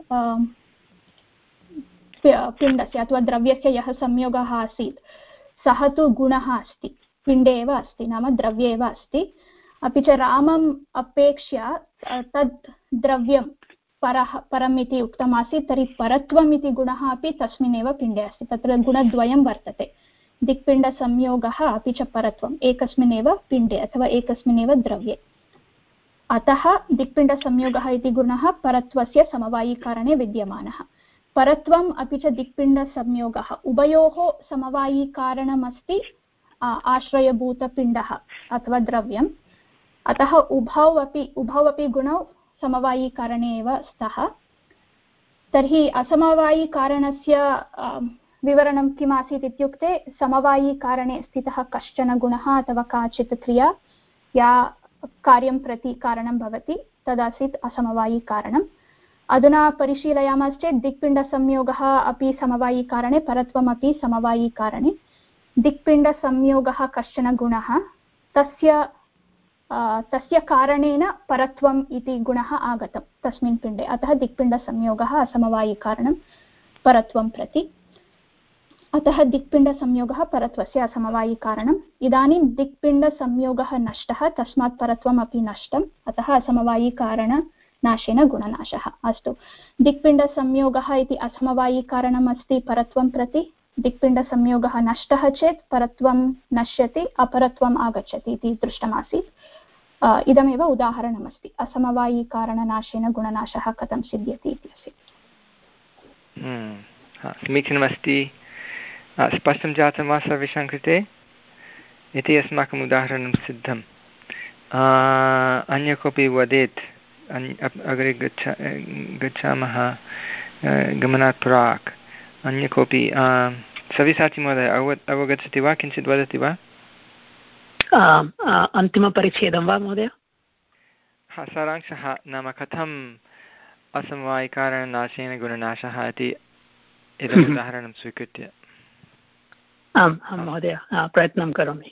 पिण्डस्य अथवा द्रव्यस्य यः संयोगः आसीत् सः तु गुणः अस्ति, पिण्डे एव अस्ति, नाम द्रव्ये एव अस्ति। अपि च रामम् अपेक्ष्य तद् द्रव्यं परः परम् इति उक्तमासीत्, तर्हि परत्वम् इति गुणः अपि तस्मिन्नेव पिण्डे अस्ति। तत्र गुणद्वयं वर्तते, दिक्पिण्डसंयोगः अपि च परत्वम् एकस्मिन्नेव पिण्डे अथवा एकस्मिन्नेव द्रव्ये। अतः दिक्पिण्डसंयोगः इति गुणः परत्वस्य समवायिकारणे विद्यमानः। परत्वम् अपि च दिक्पिण्डसंयोगः उभयोः समवायिकारणमस्ति आश्रयभूतपिण्डः अथवा द्रव्यम्। अतः उभौ अपि उभौ अपि गुणौ समवायिकारणे एव स्तः। तर्हि असमवायिकारणस्य विवरणं किम् आसीत् इत्युक्ते समवायिकारणे स्थितः कश्चन गुणः अथवा काचित् क्रिया या कार्यं प्रति कारणं भवति तदासीत् असमवायिकारणम्। अधुना परिशीलयामश्चेत् दिक्पिण्डसंयोगः अपि समवायिकारणे परत्वमपि समवायिकारणे। दिक्पिण्डसंयोगः कश्चन गुणः तस्य तस्य कारणेन परत्वम् इति गुणः आगतं तस्मिन् पिण्डे। अतः दिक्पिण्डसंयोगः असमवायिकारणं परत्वं प्रति। अतः दिक्पिण्डसंयोगः परत्वस्य असमवायिकारणम्। इदानीं दिक्पिण्डसंयोगः नष्टः तस्मात् परत्वम् अपि नष्टम्। अतः असमवायिकारणनाशेन गुणनाशः। अस्तु, दिक्पिण्डसंयोगः इति असमवायिकारणम् अस्ति परत्वं प्रति। दिक्पिण्डसंयोगः नष्टः चेत् परत्वं नश्यति अपरत्वम् आगच्छति इति दृष्टमासीत्। इदमेव उदाहरणमस्ति असमवायिकारणनाशेन गुणनाशः कथं सिद्ध्यति इत्यस्य। समीचीनमस्ति। स्पष्टं जातं वा सर्वेषां कृते? इति अस्माकम् उदाहरणं सिद्धम्। अन्य कोऽपि वदेत्? अग्रे गच्छ गच्छामः गमनात् प्राक् अन्य कोऽपि? सविसाचि महोदय अवगत् अवगच्छति वा? किञ्चित् वदति वा? अन्तिमपरिच्छेदं वा महोदय? हा, सारांशः नाम कथम् असमवायिकारणनाशेन गुणनाशः इति इदम् उदाहरणं स्वीकृत्य। आम् आं महोदय, प्रयत्नं करोमि।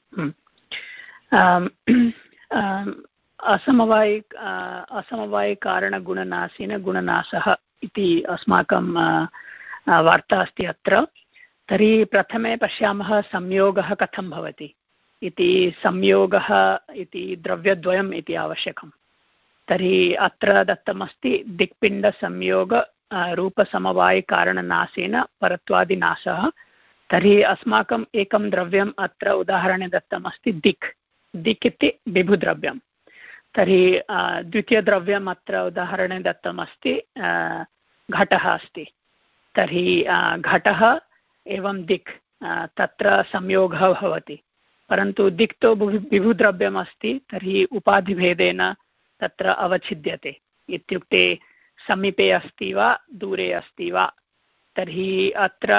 असमवायि असमवायिकारणगुणनाशेन गुणनाशः इति अस्माकं वार्ता अस्ति अत्र। तर्हि प्रथमे पश्यामः संयोगः कथं भवति इति। संयोगः इति द्रव्यद्वयम् इति आवश्यकं। तर्हि अत्र दत्तमस्ति दिक्पिण्डसंयोग रूपसमवायिकारणनाशेन परत्वादिनाशः। तर्हि अस्माकम् एकं द्रव्यम् अत्र उदाहरणे दत्तमस्ति दिक्। दिक् इति विभुद्रव्यं। तर्हि द्वितीयद्रव्यम् अत्र उदाहरणे दत्तमस्ति घटः अस्ति। तर्हि घटः एवं दिक् तत्र संयोगः भवति। परन्तु दिक् तु विभुद्रव्यम् अस्ति, तर्हि उपाधिभेदेन तत्र अवच्छिद्यते। इत्युक्ते समीपे अस्ति वा दूरे अस्ति वा। तर्हि अत्र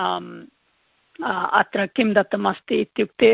अत्र किं दत्तमस्ति इत्युक्ते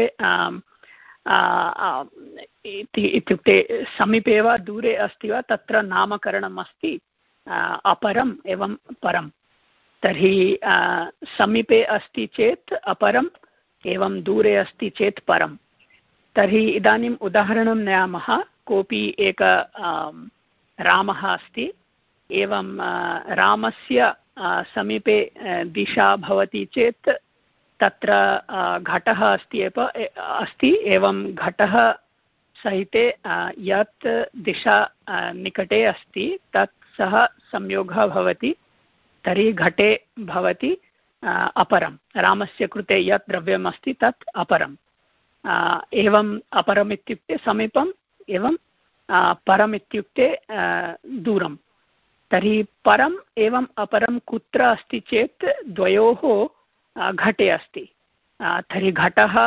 इत्युक्ते समीपे वा दूरे अस्ति वा तत्र नामकरणम् अस्ति अपरम् एवं परम्। तर्हि समीपे अस्ति चेत् अपरम् एवं दूरे अस्ति चेत् परम्। तर्हि इदानीम् उदाहरणं नयामः। कोऽपि एक रामः अस्ति, एवं रामस्य समीपे दिशा भवति चेत् तत्र घटः अस्ति एव अस्ति। एवं घटः सहिते यत् दिशा निकटे अस्ति तत् सह संयोगः भवति। तर्हि घटे भवति अपरं। रामस्य कृते यत् द्रव्यम् अस्ति तत् अपरम्। एवं अपरम् इत्युक्ते समीपम्, एवं परम् इत्युक्ते दूरं। तर्हि परम् एवं अपरं कुत्र अस्ति चेत् द्वयोः घटे अस्ति। तर्हि घटः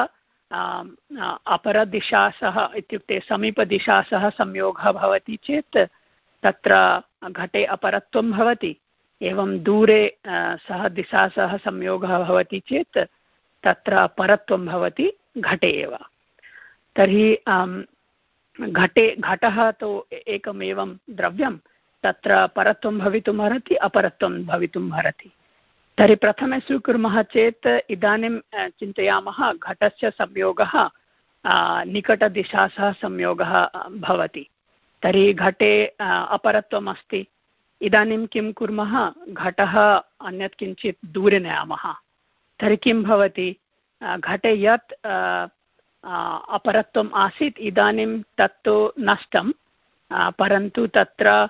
अपरदिशा सह इत्युक्ते समीपदिशा सह संयोगः भवति चेत् तत्र घटे अपरत्वं भवति। एवं दूरे सह दिशा सह संयोगः भवति चेत् तत्र परत्वं भवति घटे एव। तर्हि घटे घटः तु एकमेवं द्रव्यं, तत्र परत्वं भवितुम् अर्हति, अपरत्वं भवितुम् अर्हति। तर्हि प्रथमे स्वीकुर्मः चेत् इदानीं चिन्तयामः घटस्य संयोगः निकटदिशा सह संयोगः भवति। तर्हि घटे अपरत्वम् अस्ति। इदानीं किं कुर्मः? घटः अन्यत् किञ्चित् दूरे नयामः। तर्हि किं भवति? घटे यत् अपरत्वम् आसीत् इदानीं तत्तु नष्टं, परन्तु तत्र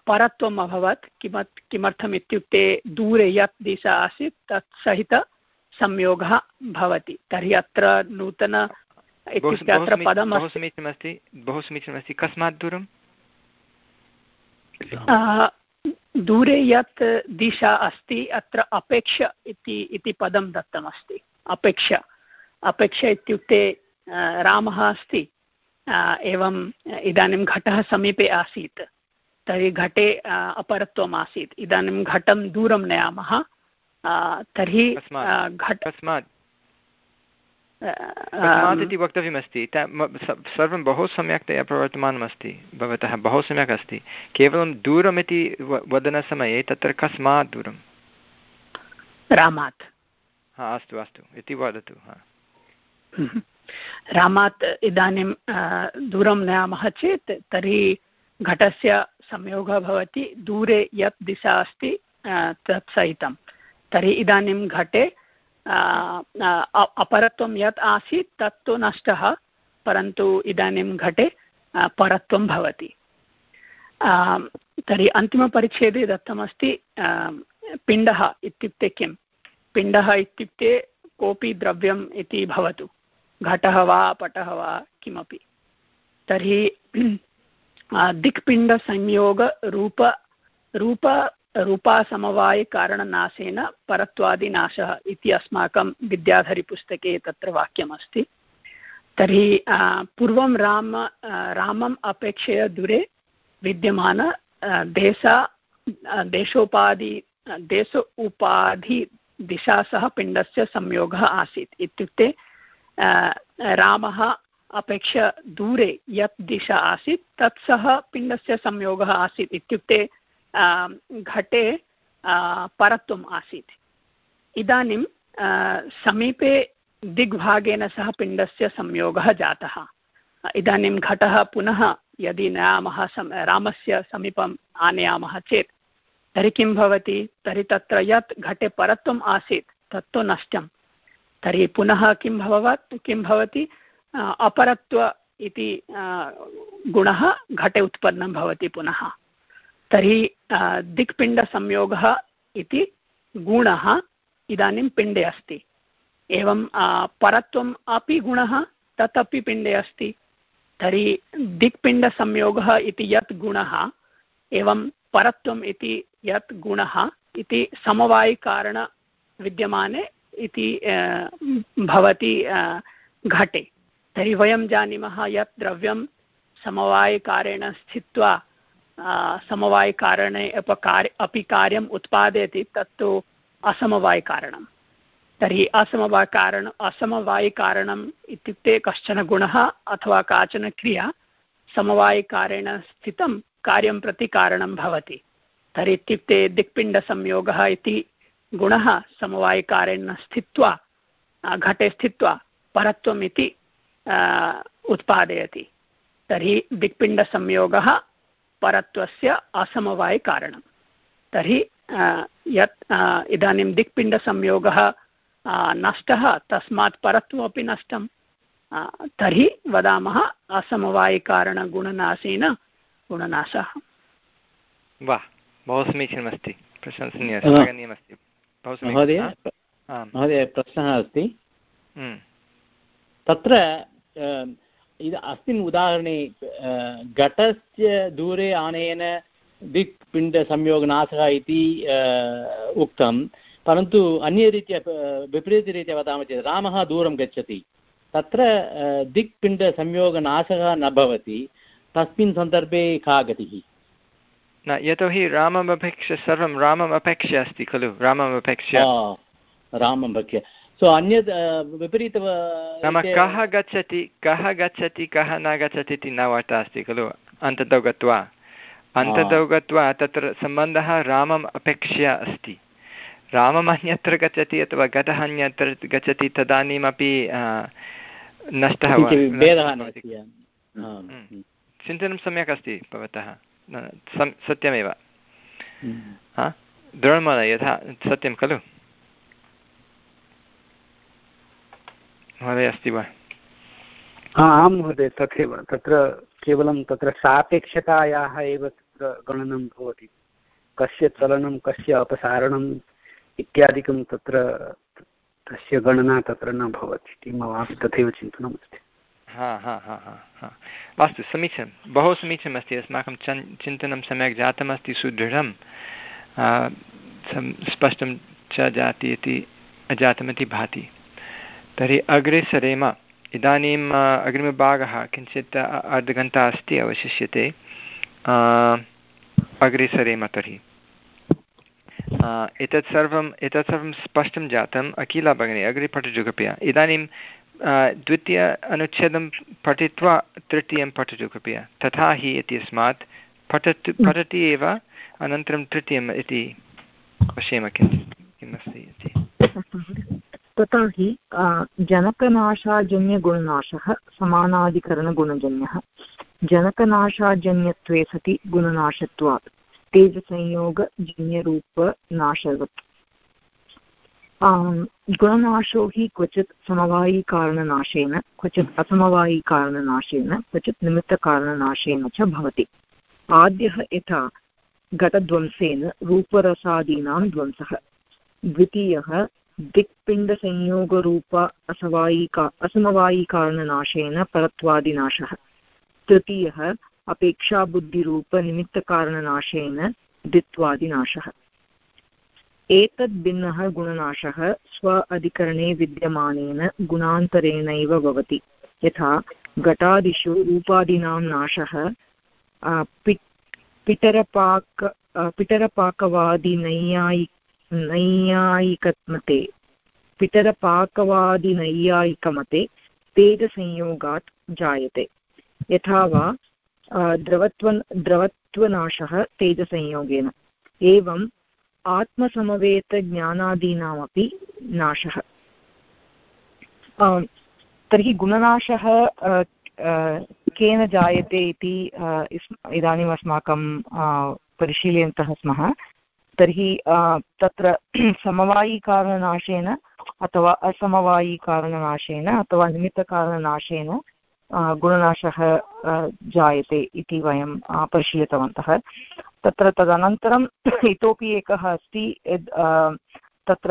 परत्वम् अभवत्। किमत् किमर्थम् इत्युक्ते दूरे यत् दिशा आसीत् तत् सहित संयोगः भवति। तर्हि अत्र नूतन इत्युक्ते अत्र पदम् बहु समीचीनमस्ति बहु समीचीनमस्ति कस्मात् दूरं दूरे यत् दिशा अस्ति अत्र अपेक्ष इति इति पदं दत्तमस्ति। अपेक्ष अपेक्ष इत्युक्ते रामः अस्ति एवम् इदानीं घटः समीपे आसीत् तर्हि घटे अपरत्वम् आसीत् इदानीं घटं दूरं नयामः तर्हि घट कस्मात् कस्मात् इति वक्तव्यमस्ति सर्वं बहु सम्यक्तया प्रवर्तमानमस्ति भवतः बहु सम्यक् अस्ति केवलं दूरमिति वदनसमये तत्र कस्मात् दूरं रामात् हा अस्तु अस्तु इति वदतु हा रामात् इदानीं दूरं नयामः चेत् तर्हि घटस्य संयोगः भवति दूरे यत् दिशा अस्ति तत् सहितं तर्हि इदानीं घटे अपरत्वं यत् आसीत् तत्तु नष्टः परन्तु इदानीं घटे परत्वं भवति। तर्हि अन्तिमपरिच्छेदे दत्तमस्ति पिण्डः इत्युक्ते किं पिण्डः इत्युक्ते कोऽपि द्रव्यम् इति भवतु घटः वा पटः वा किमपि तर्हि दिक्पिण्डसंयोगरूप रूप रूपासमवायकारणनाशेन परत्वादिनाशः इति अस्माकं विद्याधरीपुस्तके तत्र वाक्यमस्ति। तर्हि पूर्वं राम रामम् अपेक्षया दूरे विद्यमान देश देशोपाधि देश उपाधि दिशा सह पिण्डस्य संयोगः आसीत् इत्युक्ते रामः अपेक्षया दूरे यत् दिशा आसीत् तत् सह पिण्डस्य संयोगः आसीत् इत्युक्ते घटे परत्वम् आसीत्। इदानीं समीपे दिग्भागेन सह पिण्डस्य संयोगः जातः। इदानीं घटः पुनः यदि नयामः रामस्य समीपम् आनयामः चेत् तर्हि किं भवति तर्हि तत्र यत् घटे परत्वम् आसीत् तत्तु नष्टं तर्हि पुनः किं भवत् किं भवति अपरत्व इति गुणः घटे उत्पन्नं भवति पुनः। तर्हि दिक्पिण्डसंयोगः इति गुणः इदानीं पिण्डे अस्ति एवं परत्वम् अपि गुणः तत् अपि पिण्डे अस्ति तर्हि दिक्पिण्डसंयोगः इति यत् गुणः एवं परत्वम् इति यत् गुणः इति समवायिकारणविद्यमाने इति भवति घटे। तर्हि वयं जानीमः यत् द्रव्यं समवायिकारेण स्थित्वा समवायिकारणे अपि अपि कार्यम् उत्पादयति तत्तु असमवायिकारणं। तर्हि असमवायिकारण असमवायिकारणम् इत्युक्ते कश्चन गुणः अथवा काचन क्रिया समवायिकारेण स्थितं कार्यं प्रति कारणं भवति। तर्हि इत्युक्ते दिक्पिण्डसंयोगः इति गुणः समवायिकारेण स्थित्वा घटे स्थित्वा परत्वम् इति उत्पादयति। तर्हि दिक्पिण्डसंयोगः परत्वस्य असमवायिकारणं। तर्हि यत् इदानीं दिक्पिण्डसंयोगः नष्टः तस्मात् परत्वमपि नष्टं तर्हि वदामः असमवायिकारणगुणनाशेन गुणनाशः। वाह बहु समीचीनमस्ति प्रशंसनीयमस्ति। महोदय महोदय प्रश्नः अस्ति तत्र अस्मिन् उदाहरणे घटस्य दूरे आनयन दिक्पिण्डसंयोगनाशः इति उक्तं परन्तु अन्यरीत्या विपरीतरीत्या वदामः चेत् रामः दूरं गच्छति तत्र दिक्पिण्डसंयोगनाशः न भवति तस्मिन् सन्दर्भे का गतिः न यतोहि रामम् अपेक्ष्य सर्वं रामम् अपेक्ष्य अस्ति खलु रामम् अपेक्ष्य रामम् अपेक्ष्य सो अन्यद् विपरीत नाम कः गच्छति कः गच्छति कः न गच्छति इति न वार्ता अस्ति खलु अन्ततो गत्वा अन्ततो गत्वा तत्र सम्बन्धः रामम् अपेक्ष्य अस्ति। रामम् अन्यत्र गच्छति अथवा घटः अन्यत्र गच्छति तदानीमपि नष्टः चिन्तनं सम्यक् अस्ति भवतः सत्यमेव द्रोणमहोदय यथा सत्यं खलु महोदय अस्ति वा? आं महोदय तथैव तत्र केवलं तत्र सापेक्षतायाः एव तत्र गणनं भवति कस्य चलनं कस्य अपसारणम् इत्यादिकं तत्र तस्य गणना तत्र न भवति इति ममापि तथैव चिन्तनमस्ति। हा हा हा हा हा अस्तु समीचीनं बहु समीचीनमस्ति अस्माकं चन् चिन्तनं सम्यक् जातमस्ति सुदृढं स्पष्टं च जाति इति जातमिति भाति। तर्हि अग्रे सरेम इदानीम् अग्रिमभागः किञ्चित् अर्धघण्टा अस्ति अवशिष्यते अग्रे सरेम तर्हि एतत् सर्वम् एतत् सर्वं स्पष्टं जातम् अखिला भगिनी अग्रे पठतु कृपया इदानीं द्वितीय अनुच्छेदं पठित्वा तृतीयं पठतु कृपया तथा हि इत्यस्मात् पठतु पठति एव अनन्तरं तृतीयम् इति पश्येम किञ्चित् किमस्ति इति। तथा हि जनकनाशाजन्यगुणनाशः समानाधिकरणगुणजन्यः जनकनाशाजन्यत्वे सति गुणनाशत्वात् तेजसंयोगजन्यरूपनाशवत् गुणनाशो हि क्वचित् समवायिकारणनाशेन क्वचित् असमवायिकारणनाशेन क्वचित् निमित्तकारणनाशेन च भवति। आद्यः यथा घटध्वंसेन रूपरसादीनां ध्वंसः द्वितीयः दिक्पिण्डसंयोगरूप असवायिका असमवायिकारणनाशेन परत्वादिनाशः तृतीयः अपेक्षाबुद्धिरूपनिमित्तकारणनाशेन द्वित्वादिनाशः। एतद्भिन्नः गुणनाशः स्व अधिकरणे विद्यमानेन गुणान्तरेणैव भवति यथा घटादिषु रूपादीनां नाशः पिटरपाक पिटरपाकवादिनैयायि नैयायिकमते पिटरपाकवादिनैयायिकमते तेजसंयोगात् जायते यथा वा द्रवत्व द्रवत्वनाशः तेजसंयोगेन एवं आत्मसमवेतज्ञानादीनामपि नाशः। तर्हि गुणनाशः केन जायते इति इदानीम् अस्माकं परिशीलयन्तः स्मः। तर्हि तत्र समवायिकारणनाशेन अथवा असमवायिकारणनाशेन अथवा निमित्तकारणनाशेन गुणनाशः जायते इति वयं परिशीलितवन्तः। तत्र तदनन्तरम् इतोपि एकः अस्ति यद् तत्र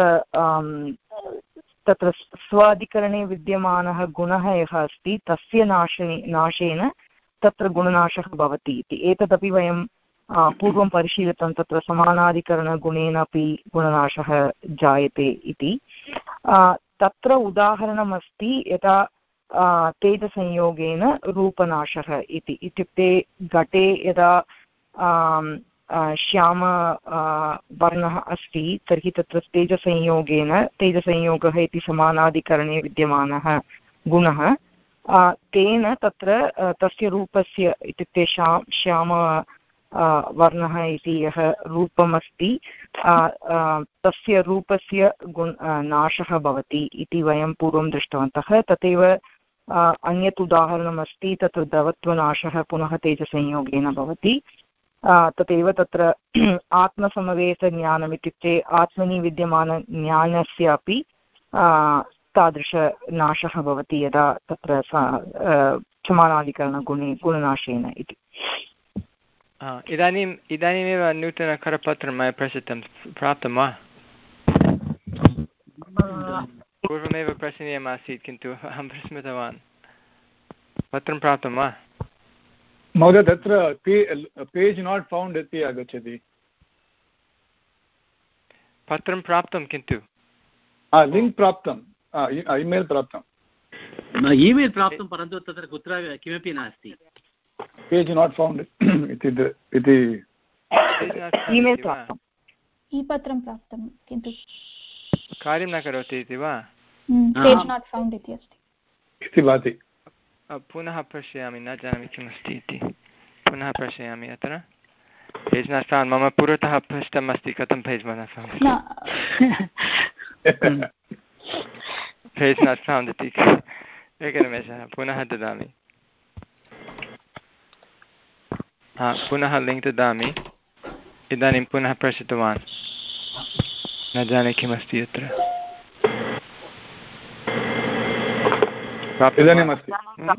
तत्र स्वाधिकरणे विद्यमानः गुणः यः अस्ति तस्य नाशे नाशेन तत्र गुणनाशः भवति इति एतदपि वयं पूर्वं परिशीलितं तत्र समानाधिकरणगुणेनापि गुणनाशः जायते इति। तत्र उदाहरणमस्ति यथा तेजसंयोगेन रूपनाशः इति इत्युक्ते घटे यदा श्याम वर्णः अस्ति तर्हि तत्र तेजसंयोगेन तेजसंयोगः इति समानाधिकरणे विद्यमानः गुणः तेन तत्र तस्य रूपस्य इत्युक्ते श्या श्याम वर्णः इति यः रूपमस्ति तस्य रूपस्य गुण नाशः भवति इति वयं पूर्वं दृष्टवन्तः। तथैव अन्यत् उदाहरणमस्ति तत्र द्रवत्वनाशः पुनः तेजसंयोगेन भवति। तथैव तत्र आत्मसमवेतज्ञानम् इत्युक्ते आत्मनि विद्यमानज्ञानस्यापि तादृशनाशः भवति यदा तत्र समानाधिकरणगुणे गुणनाशेन इति। इदानीम् इदानीमेव नूतनकरपत्रं मया प्रेषितं प्राप्तं वा? पूर्वमेव प्रेषणीयमासीत् किन्तु अहं विस्मृतवान्। पत्रं प्राप्तं वा? महोदय तत्र पेज् नाट् फौण्ड् इति आगच्छति। पत्रं प्राप्तं किन्तु लिङ्क् प्राप्तं ईमेल् प्राप्तं ईमेल् प्राप्तं परन्तु तत्र कुत्र किमपि नास्ति। पेज् नाट् फौण्ड् इति ईमेल् प्राप्तम् ई पत्रं प्राप्तं किन्तु कार्यं न करोति इति वा? पेज् नाट् फौण्ड् इति अस्ति इति भाति। पुनः पश्यामि न जानामि किमस्ति इति पुनः पश्यामि अत्र पेज् नाट् फौण्ड् मम पुरतः पृष्टम् अस्ति कथं page not found page not found इति एकनिमेषः पुनः ददामि हा पुनः लिङ्क् ददामि इदानीं पुनः प्रेषितवान् न जाने किमस्ति अत्र इदानीमस्ति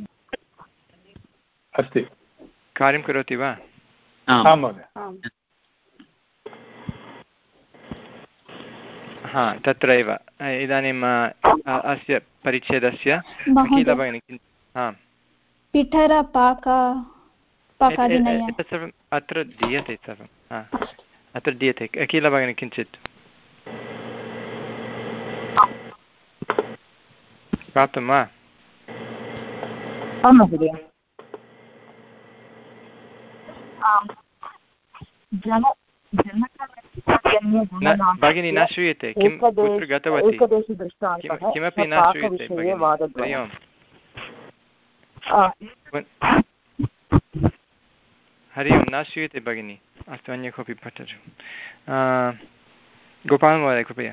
अस्ति कार्यं करोति वा? आं महोदय हा तत्रैव इदानीम् अस्य परिच्छेदस्य अखिल भगिनी हा पिठरपाक एतत् सर्वम् अत्र दीयते सर्वं हा अत्र दीयते अखिल भगिनी किञ्चित् प्राप्तं वा आं महोदय भगिनी न श्रूयते किं कुत्र गतवती किमपि न श्रूयते हरि ओम् हरि ओं न श्रूयते भगिनी अस्तु अन्य कोऽपि पठतु गोपालमहोदय कृपया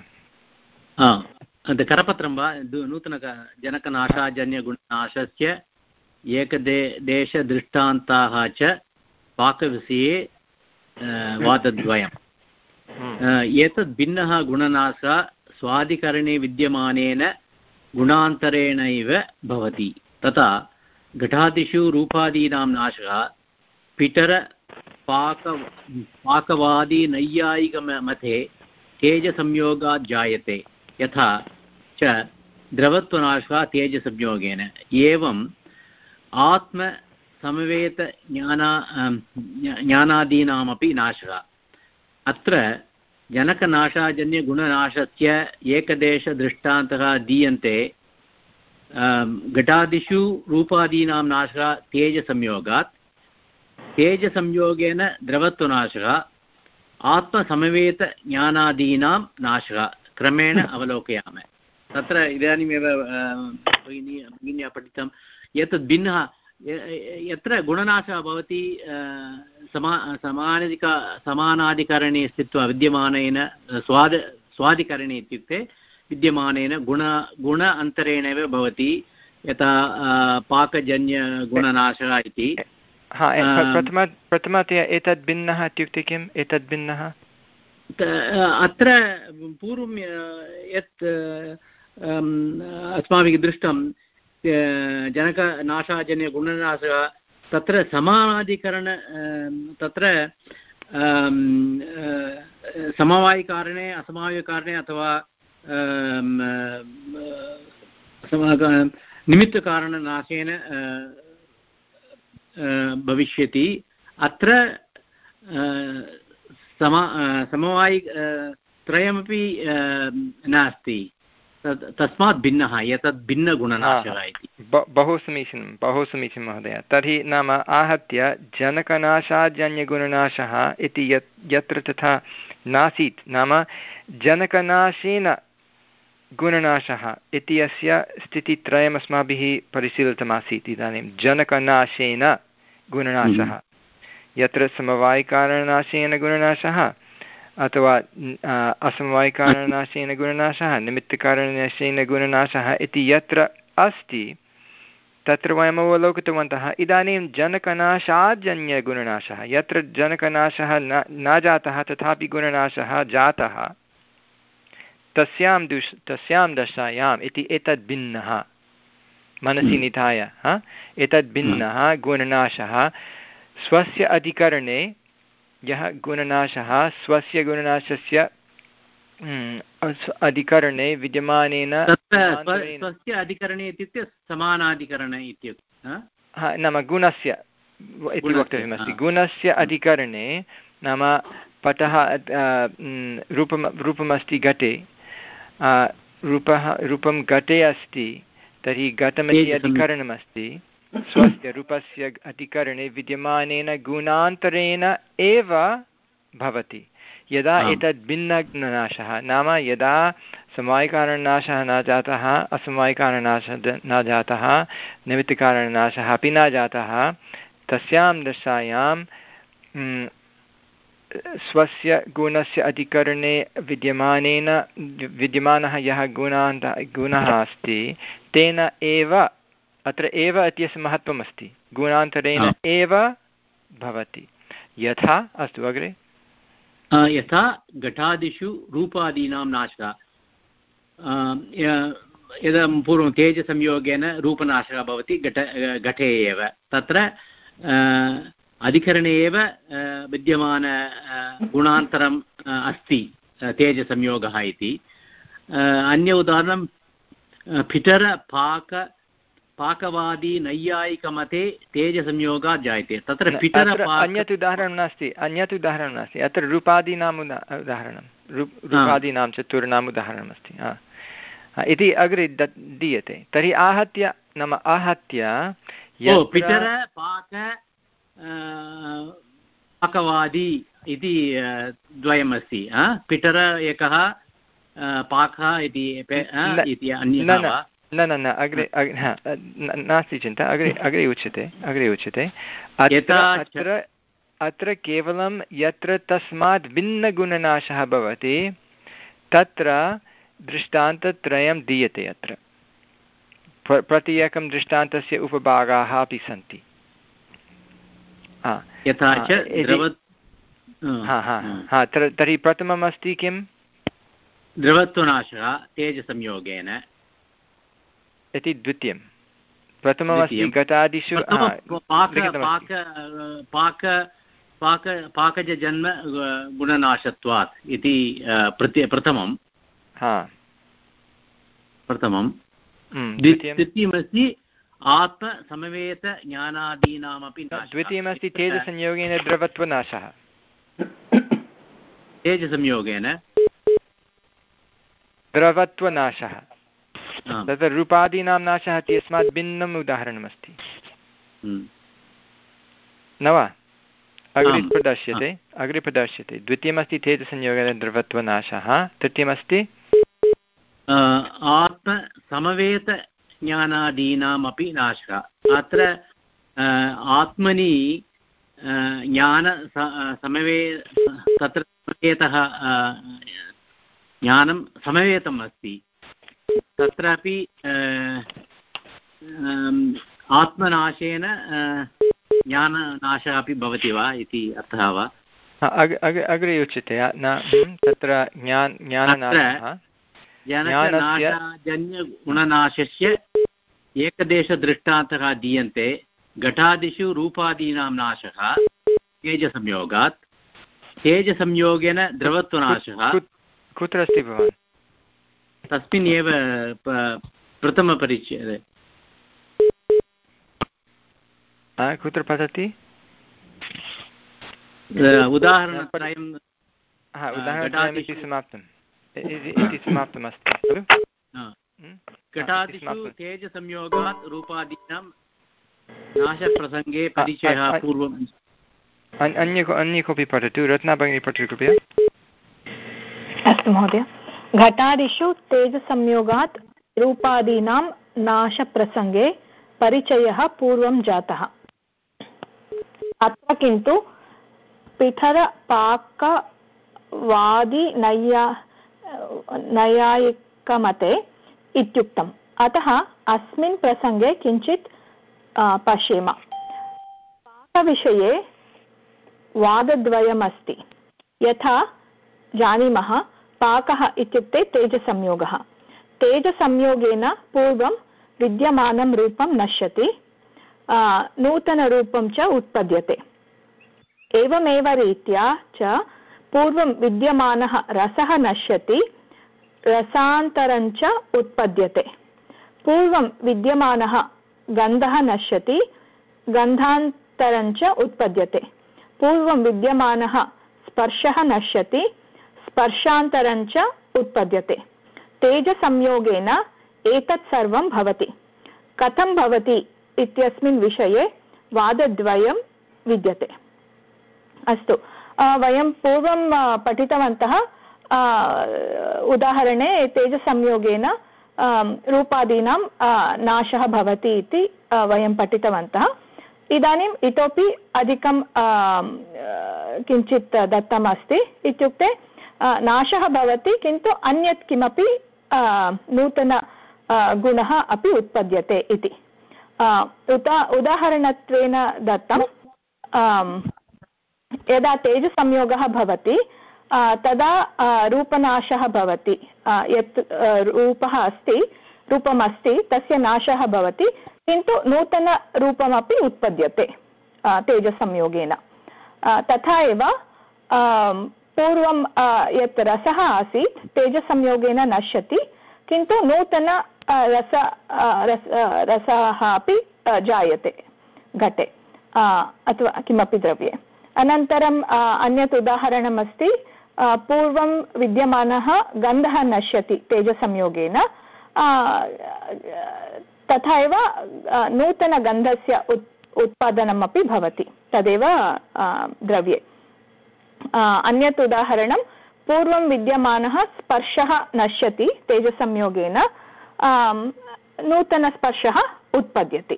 करपत्रं वा नूतन जनकनाशाजन्यगुणनाशस्य एकदे देशदृष्टान्ताः च पाकविषये वादद्वयम् एतद् भिन्नः गुणनाशः स्वादिकरणे विद्यमानेन गुणान्तरेणैव भवति तथा घटादिषु रूपादीनां नाशः पिटर पाक पाकवादी नैयायिकमते तेजसंयोगात् जायते यथा च द्रवत्वनाशः तेजसंयोगेन एवम् आत्मसमवेतज्ञाना ज्ञानादीनामपि नाशः अत्र जनकनाशाजन्यगुणनाशस्य एकदेशदृष्टान्तः दीयन्ते घटादिषु रूपादीनां नाशः तेजसंयोगात् तेजसंयोगेन द्रवत्वनाशः आत्मसमवेतज्ञानादीनां नाशः क्रमेण अवलोकयामः तत्र इदानीमेव भगिनी भगिन्या पठितम् एतद् भिन्नः यत्र गुणनाशः भवति समा समानाधिक समानाधिकरणे स्थित्वा विद्यमानेन स्वाद स्वादिकरणे इत्युक्ते विद्यमानेन गुण गुण अन्तरेणैव भवति यथा पाकजन्यगुणनाशः इति हा प्रथम प्रथमतया एतद् भिन्नः इत्युक्ते किम् एतद् भिन्नः अत्र पूर्वं यत् अस्माभिः दृष्टं जनकनाशाजन्यगुणनाशः तत्र समानाधिकरण तत्र समवायिकारणे असमवायिकारणे अथवा निमित्तकारणनाशेन भविष्यति अत्र समा समवायि त्रयमपि नास्ति तस्मात् भिन्नः एतद् भिन्नगुणनाशः इति बहु समीचीनं बहु समीचीनं महोदय तर्हि नाम आहत्य जनकनाशाजन्यगुणनाशः इति यत् यत्र तथा नासीत् नाम जनकनाशेन गुणनाशः इति अस्य स्थितित्रयम् अस्माभिः परिशीलितमासीत् इदानीं जनकनाशेन गुणनाशः यत्र समवायिकारणनाशेन गुणनाशः अथवा असमवायिकारणनाशेन गुणनाशः निमित्तकारणनाशेन गुणनाशः इति यत्र अस्ति तत्र वयम् अवलोकितवन्तः इदानीं जनकनाशाजन्यगुणनाशः यत्र जनकनाशः न न जातः तथापि गुणनाशः जातः तस्यां दुष् तस्यां दशायाम् इति एतद् भिन्नः मनसि निधाय एतद् भिन्नः गुणनाशः स्वस्य अधिकरणे यः गुणनाशः स्वस्य गुणनाशस्य अधिकरणे विद्यमानेन स्वस्य अधिकरणे इत्युक्ते समानाधिकरणे इत्युक्ते हा नाम गुणस्य इति वक्तव्यमस्ति गुणस्य अधिकरणे नाम पटः रूपं रूपमस्ति घटे रूपः रूपं घटे अस्ति तर्हि घटमिति अधिकरणमस्ति स्वस्य रूपस्य अधिकरणे विद्यमानेन गुणान्तरेण एव भवति यदा एतद् भिन्नगुणनाशः नाम यदा समवायिकारणनाशः न जातः असमवायिकारणनाशः न जातः निमित्तकारणनाशः अपि न जातः तस्यां दशायां स्वस्य गुणस्य अधिकरणे विद्यमानेन विद्यमानः यः गुणान्तः गुणः अस्ति तेन एव अत्र एव इत्यस्य महत्त्वम् अस्ति गुणान्तरेण एव भवति यथा अस्तु अग्रे यथा घटादिषु रूपादीनां नाशः यदा पूर्वं तेजसंयोगेन रूपनाशः भवति घट घटे एव तत्र अधिकरणे एव विद्यमान गुणान्तरम् अस्ति तेजसंयोगः इति अन्य उदाहरणं पितर पाक पाकवादी नैयायिकमते तेजसंयोगात् जायते। तत्र पितर अन्यत् उदाहरणं नास्ति अन्यत् उदाहरणं नास्ति अत्र रूपादीनाम् उदाहरणं रूपादीनां चतुर्णाम् उदाहरणमस्ति इति अग्रे दीयते। तर्हि आहत्य नाम आहत्य पितर पाक पाकवादी इति द्वयमस्ति। पितर एकः पाकः इति अन्यः न न न अग्रे नास्ति चिन्ता अग्रे अग्रे उच्यते अग्रे उच्यते अत्र अत्र केवलं यत्र तस्मात् भिन्नगुणनाशः भवति तत्र दृष्टान्तत्रयं दीयते। अत्र प्रति एकं दृष्टान्तस्य उपभागाः अपि सन्ति। यथा तर्हि प्रथमम् अस्ति किं द्रवत्वनाशः तेजसंयोगेन इति द्वितीयं। प्रथममस्ति घटादिषु पाकजन्म गुणनाशत्वात् इति प्रथमं प्रथमं द्वितीयमस्ति आत्मसमवेतज्ञानादीनामपि द्वितीयमस्ति तेजसंयोगेन द्रवत्वनाशः तेजसंयोगेन द्रवत्वनाशः तत्र रूपादीनां नाशः इति यस्मात् भिन्नम् उदाहरणमस्ति न वा? अग्रे प्रदर्श्यते अग्रे प्रदर्श्यते द्वितीयमस्ति तेजसंयोगेन द्रवत्वनाशः तृतीयमस्ति आत्मसमवेतज्ञानादीनामपि नाशः। अत्र आत्मनि ज्ञान समवे तत्र समवेतः ज्ञानं समवेतम् अस्ति तत्रापि आत्मनाशेन ज्ञाननाशः अपि भवति वा इति अर्थः वा? अग्रे उच्यते न तत्र ज्ञाननाशः ज्ञाननाशजन्यगुणनाशस्य एकदेशदृष्टान्तः दीयन्ते। घटादिषु रूपादीनां नाशः तेजसंयोगात् तेजसंयोगेन द्रवत्वनाशः कुत्र अस्ति भवान्? तस्मिन् एव प्रथमपरिच्छेदे कुत्र पठति? उदाहरणत्रयं उदाहरणत्रयम् इति समाप्तम् इति समाप्तमस्ति खलु? घटादिषु तेजसंयोगात् रूपादीनां नाशप्रसङ्गे परिचयः पूर्वम्। अन्य अन्य कोऽपि पठतु। रत्ना भगिनी पठतु कृपया। अस्तु महोदय। घटादिषु तेजसंयोगात् रूपादीनां नाशप्रसङ्गे परिचयः पूर्वं जातः। अत्र किन्तु पिठरपाकवादी नैया नैयायिकमते इत्युक्तम्। अतः अस्मिन् प्रसङ्गे किञ्चित् पश्येम। पाकविषये वादद्वयमस्ति। यथा जानीमः पाकः इत्युक्ते तेजसंयोगः। तेजसंयोगेन पूर्वं विद्यमानं रूपं नश्यति, नूतनरूपं च उत्पद्यते। एवमेव रीत्या च पूर्वं विद्यमानः रसः नश्यति, रसान्तरञ्च उत्पद्यते। पूर्वं विद्यमानः गन्धः नश्यति, गन्धान्तरञ्च उत्पद्यते। पूर्वं विद्यमानः स्पर्शः नश्यति, स्पर्शान्तरञ्च उत्पद्यते। तेजसंयोगेन एतत् सर्वं भवति। कथं भवति इत्यस्मिन् विषये वादद्वयं विद्यते। अस्तु, वयं पूर्वं पठितवन्तः उदाहरणे तेजसंयोगेन रूपादीनां नाशः भवति इति वयं पठितवन्तः। इदानीम् इतोपि अधिकं किञ्चित् दत्तमस्ति। इत्युक्ते नाशः भवति किन्तु अन्यत् किमपि नूतन गुणः अपि उत्पद्यते इति। उदा उदाहरणत्वेन दत्तं यदा तेजसंयोगः भवति तदा रूपनाशः भवति। यत् रूपः अस्ति रूपमस्ति तस्य नाशः भवति किन्तु नूतनरूपमपि उत्पद्यते तेजसंयोगेन। तथा एव पूर्वं यत् रसः आसीत् तेजसंयोगेन नश्यति, किन्तु नूतन रस रसः अपि जायते घटे अथवा किमपि द्रव्ये। अनन्तरम् अन्यत् उदाहरणमस्ति, पूर्वं विद्यमानः गन्धः नश्यति तेजसंयोगेन, तथा एव नूतनगन्धस्य उत् उत्पादनमपि भवति तदेव द्रव्ये। अन्यत् उदाहरणं, पूर्वं विद्यमानः स्पर्शः नश्यति तेजसंयोगेन, नूतनस्पर्शः उत्पद्यते।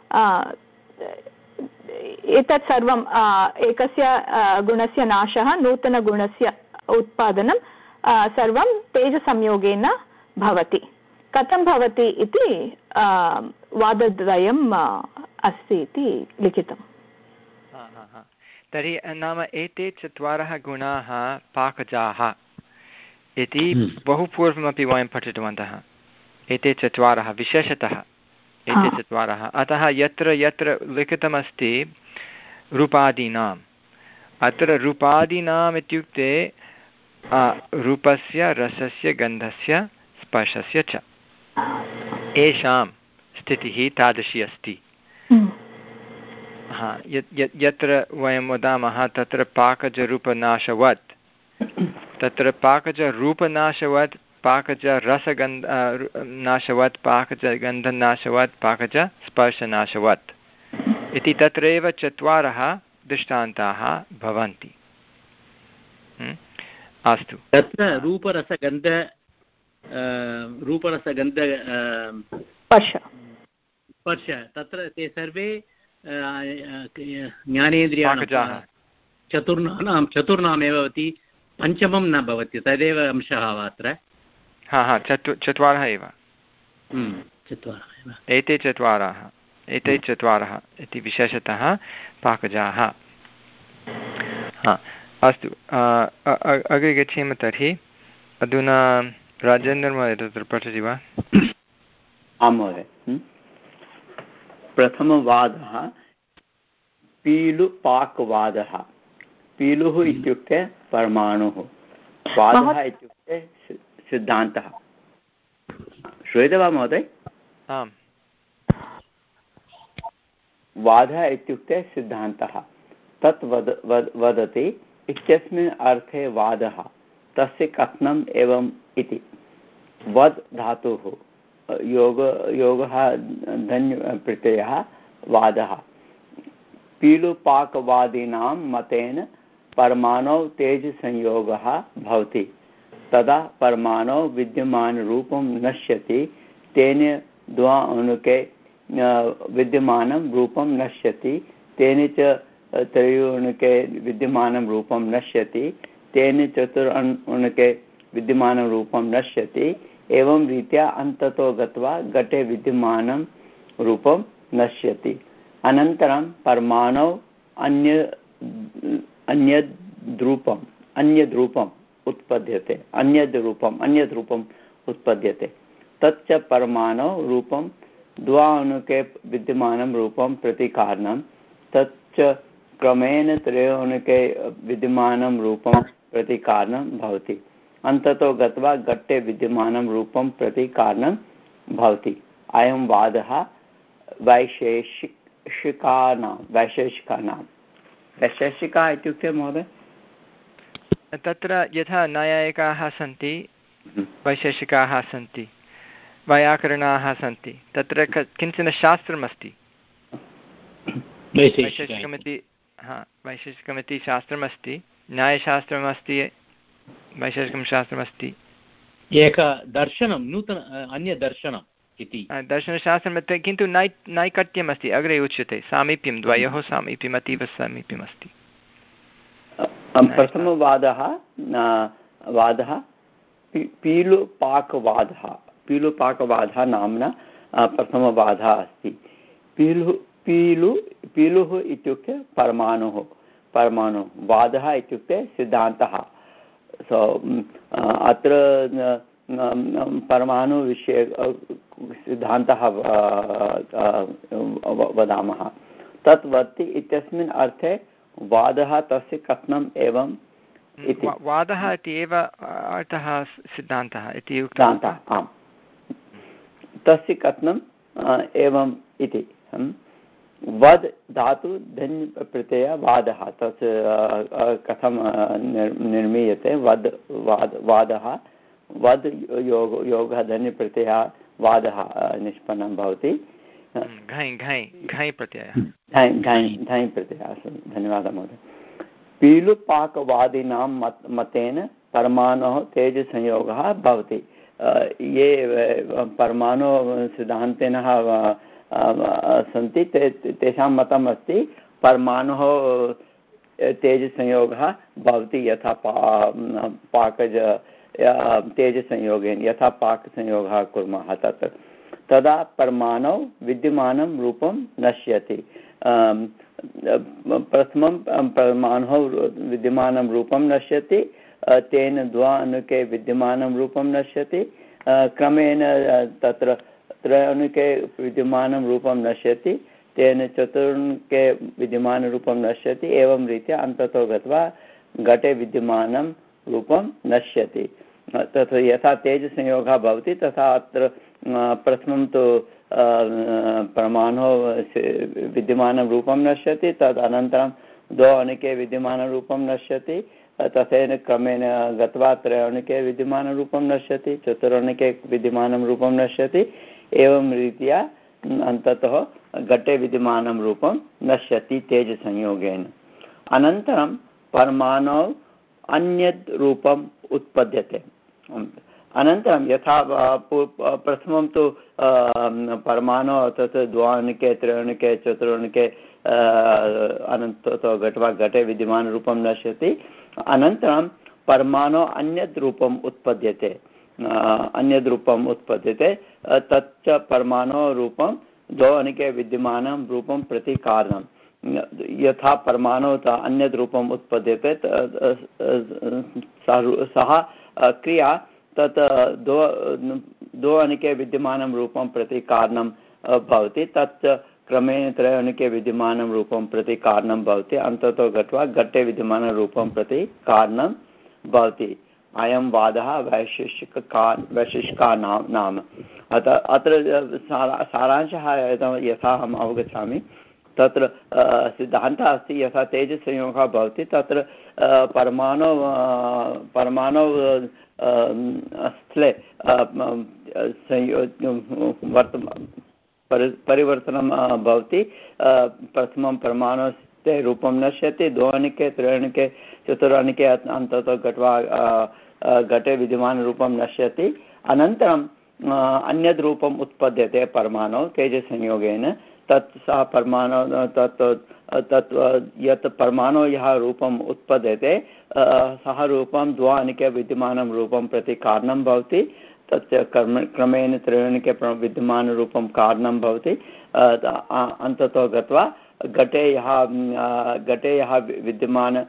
एतत् सर्वम् एकस्य गुणस्य नाशः, नूतनगुणस्य उत्पादनं सर्वं तेजसंयोगेन भवति। कथं भवति इति वादद्वयम् अस्ति इति लिखितम्। तर्हि नाम एते चत्वारः गुणाः पाकजाः इति बहु पूर्वमपि वयं पठितवन्तः। एते चत्वारः विशेषतः एते चत्वारः। अतः यत्र यत्र लिखितमस्ति रूपादीनाम्, अत्र रूपादीनाम् इत्युक्ते रूपस्य, रसस्य, गन्धस्य, स्पर्शस्य च येषां स्थितिः तादृशी अस्ति। हा, यत्र वयं वदामः तत्र पाकजरूपनाशवत्, तत्र पाकजरूपनाशवत्, पाकजरसगन्ध नाशवत्, पाकजगन्धनाशवत्, पाकजस्पर्शनाशवत् इति तत्रैव चत्वारः दृष्टान्ताः भवन्ति। अस्तु, तत्र रूपरसगन्ध रूपरसगन्ध स्पर्श स्पर्श तत्र ते सर्वे ज्ञानेन्द्रियाणां चतुर्णां चतुर्णामेव भवति, पञ्चमं न भवति, तदेव अंशः वा अत्र? हा हा चतु चत्वारः एव चत्वारः एव एते चत्वारः एते चत्वारः इति विशेषतः पाकजाः। हा, अस्तु, अग्रे गच्छेम। तर्हि अधुना राजेन्द्रमहोदय तत्र पठति वा? आं महोदय। प्रथमवादः पीलुपाकवादः। पीलुः इत्युक्ते परमाणुः, वादः इत्युक्ते सिद्धान्तः। श्रूयते वा महोदय? आम्। वादः इत्युक्ते सिद्धान्तः, तत् वद वद वदति इत्यस्मिन् अर्थे वादः, तस्य कथनम् एवम् इति। वद् धातुः योग योगः धन्य प्रत्ययः वादः। पीलुपाकवादीनां मतेन परमाणौ तेजसंयोगः भवति, तदा परमाणौ विद्यमानरूपं नश्यति, तेन द्वाणुके विद्यमानं रूपं नश्यति, तेन च त्रयोणुके विद्यमानं रूपं नश्यति, तेन चतुर्णुके विद्यमानं रूपं नश्यति। एवं रीत्या अन्ततो गत्वा घटे विद्यमानं रूपं नश्यति। अनन्तरं परमाणौ अन्य अन्यद्रूपम् अन्यद्रूपम् उत्पद्यते अन्यद्रूपम् अन्यद्रूपम् उत्पद्यते तच्च परमाणौ रूपं द्वाणुके विद्यमानं रूपं प्रति कारणं, तच्च क्रमेण त्रयोणुके विद्यमानं रूपं प्रति कारणं भवति। अन्ततो गत्वा घटे विद्यमानं रूपं प्रति कारणं भवति। अयं वादः वैशेषिकानां वैशेषिकानां वैशेषिका इत्युक्ते महोदय, तत्र यथा नैयायिकाः सन्ति, वैशेषिकाः सन्ति, वैयाकरणाः सन्ति, तत्र किञ्चन शास्त्रमस्ति वैशेषिकमिति। हा, वैशेषिकमिति शास्त्रमस्ति, न्यायशास्त्रमस्ति, वैशेषिकं शास्त्रमस्ति, एक दर्शनं नूतन अन्यदर्शनम् इति दर्शनशास्त्रं। किन्तु नै नैकट्यमस्ति, अग्रे उच्यते सामीप्यं, द्वयोः सामीप्यम्, अतीव सामीप्यमस्ति। प्रथमवादः वादः पीलुपाकवादः पीलुपाकवादः नाम्ना प्रथमवादः अस्ति। पीलु पीलु पीलुः इत्युक्ते परमाणुः परमाणु वादः इत्युक्ते सिद्धान्तः। सो अत्र परमाणुविषये सिद्धान्तः वदामः। तत् वदति इत्यस्मिन् अर्थे वादः तस्य कथनम् एवं वादः इति एव अर्थः सिद्धान्तः इति उक्तवान्। आम्, तस्य कथनम् एवम् इति। वद् धातु धन् प्रत्यय वादः, तत् कथं निर्मीयते? वद् वाद वादः वद् योग योगः धन्य प्रत्ययः वादः निष्पन्नं भवति। घञ् घञ् घञ् प्रत्ययः घञ् घञ् घञ् प्रत्ययः। धन्यवादः महोदय। पीलुपाकवादिनां मत मतेन परमाणोः तेजसंयोगः भवति। ये परमाणु सिद्धान्तेन सन्ति ते तेषां मतम् अस्ति परमाणोः तेजसंयोगः भवति यथा पा पाकज तेजसंयोगेन यथा पाकसंयोगः कुर्मः तत् तदा परमाणौ विद्यमानं रूपं नश्यति। प्रथमं परमाणोः विद्यमानं रूपं नश्यति, तेन द्वानुके विद्यमानं रूपं नश्यति, क्रमेण तत्र त्रयानुके विद्यमानं रूपं नश्यति, तेन चतुर्णुके विद्यमानरूपं नश्यति। एवं रीत्या अन्ततो गत्वा घटे विद्यमानं रूपं नश्यति। तथा यथा तेजसंयोगः भवति तथा अत्र प्रथमं तु परमाणोः विद्यमानं रूपं नश्यति, तदनन्तरं द्वौणिके विद्यमानं रूपं नश्यति, तथैव क्रमेण गत्वा त्रयोणिके विद्यमानरूपं नश्यति, चतुर्णिके विद्यमानं रूपं नश्यति। एवं रीत्या अन्ततः घटे विद्यमानं रूपं नश्यति तेजसंयोगेन। अनन्तरं परमाणौ अन्यद् रूपम् उत्पद्यते। अनन्तरं यथा प्रथमं तु परमाणु तत् द्वाणिके त्रयोणिके चतुर्णिके अनन्ततो गत्वा घटे विद्यमानरूपं नश्यति। अनन्तरं परमाणु अन्यद् रूपम् उत्पद्यते अन्यद् रूपम् उत्पद्यते तच्च परमाणु रूपं द्वौणिके विद्यमानं रूपं प्रति कारणं। यथा परमाणु अन्यद् रूपम् उत्पद्यते सः क्रिया तत् द्वौ द्वौणिके विद्यमानं रूपं प्रति कारणं भवति, तच्च क्रमेण त्रयोणिके विद्यमानं रूपं प्रति कारणं भवति, अन्ततो गत्वा घटे विद्यमानं रूपं प्रति कारणं भवति। अयं वादः वैशेषिका वैशेषिका नाम नाम अतः अत्र सारांशः यथा अहम् अवगच्छामि तत्र सिद्धान्तः अस्ति यथा तेजसंयोगः भवति तत्र परमाणु परमाणु स्थले परिवर्तनं भवति। प्रथमं परमाणुस्थे रूपं नश्यति, द्वौणिके त्रयोणिके चतुर्णिके अन्ततो गत्वा घटे विद्यमानरूपं नश्यति। अनन्तरं अन्यद् रूपम् उत्पद्यते परमाणु तेजसंयोगेन, तत् सः परमाणु तत् तत् यत् परमाणु यः रूपम् उत्पद्यते सः रूपं द्वौणिके विद्यमानं रूपं प्रति कारणं भवति, तच्च क्रमेण त्रयोणिके विद्यमानरूपं कारणं भवति। अन्ततो गत्वा घटे यः घटे यः विद्यमान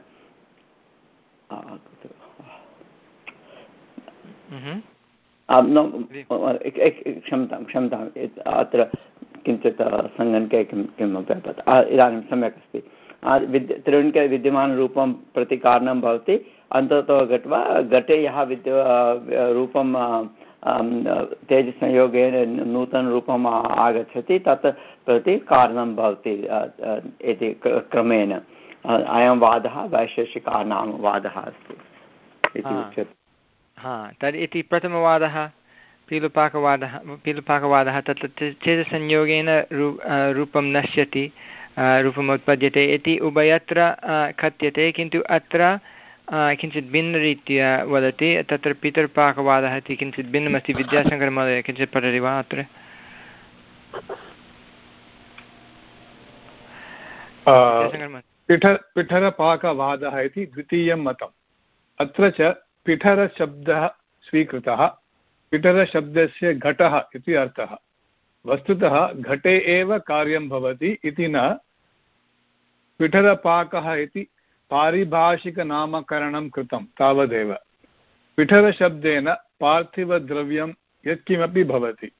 क्षम्यतां क्षम्यताम् अत्र किञ्चित् सङ्गणके किं किमपि अभवत्। इदानीं सम्यक् अस्ति। विद्य त्रयोणिके विद्यमानरूपं प्रति कारणं भवति, अन्ततो गत्वा घटे यः विद्य रूपं तेजसंयोगेन नूतनरूपम् आगच्छति तत् प्रति कारणं भवति इति क्रमेण। अयं वादः वैशेषिकानां वादः अस्ति इति उच्यते। हा तर् इति प्रथमवादः पीलुपाकवादः पीलुपाकवादः तत्र तेजसंयोगेन रू रूपं नश्यति रूपम् उत्पद्यते इति उभयत्र कथ्यते, किन्तु अत्र किञ्चित् भिन्नरीत्या वदति। तत्र पितृपाकवादः इति किञ्चित् भिन्नमस्ति। विद्याशङ्करमहोदय किञ्चित् पठति वा अत्र? पिठ पिठरपाकवादः इति द्वितीयं मतम्। अत्र च पिठरशब्दः स्वीकृतः। पिठरशब्दस्य घटः इति अर्थः। वस्तुतः घटे एव कार्यं भवति इति न, पिठरपाकः इति पारिभाषिकनामकरणं कृतं तावदेव। पिठरशब्देन पार्थिवद्रव्यं यत्किमपि भवति।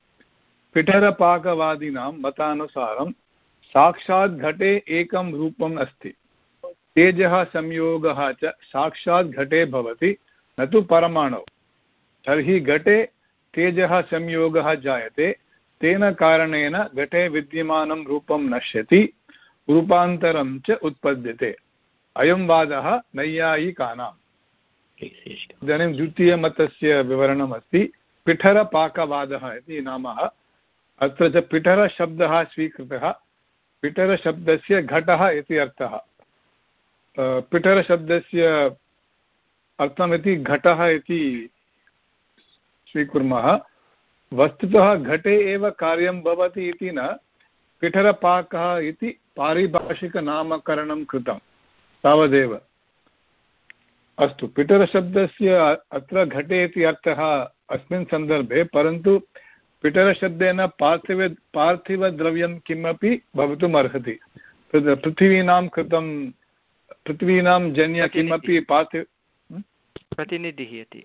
पिठरपाकवादिनां मतानुसारं साक्षात् घटे एकं रूपम् अस्ति, तेजः संयोगः च साक्षात् घटे भवति न तु परमाणौ। तर्हि घटे तेजः संयोगः जायते, तेन कारणेन घटे विद्यमानं रूपं नश्यति, रूपान्तरं च उत्पद्यते। अयं वादः नैयायिकानाम्। इदानीं द्वितीयमतस्य विवरणमस्ति। पिठरपाकवादः इति नाम। अत्र च पिठरशब्दः स्वीकृतः। पिठरशब्दस्य घटः इति अर्थः। पिठरशब्दस्य अर्थमिति घटः इति स्वीकुर्मः। वस्तुतः घटे एव कार्यं भवति इति न, पिठरपाकः इति पारिभाषिकनामकरणं कृतं, तावदेव। अस्तु, पिठरशब्दस्य अत्र घटे इति अर्थः अस्मिन् सन्दर्भे, परन्तु पिठरशब्देन पार्थिव पार्थिवद्रव्यं किमपि भवितुम् अर्हति। पृथिवीनां कृतं पृथ्वीनां जन्य किमपि पार्थिव प्रतिनिधिः इति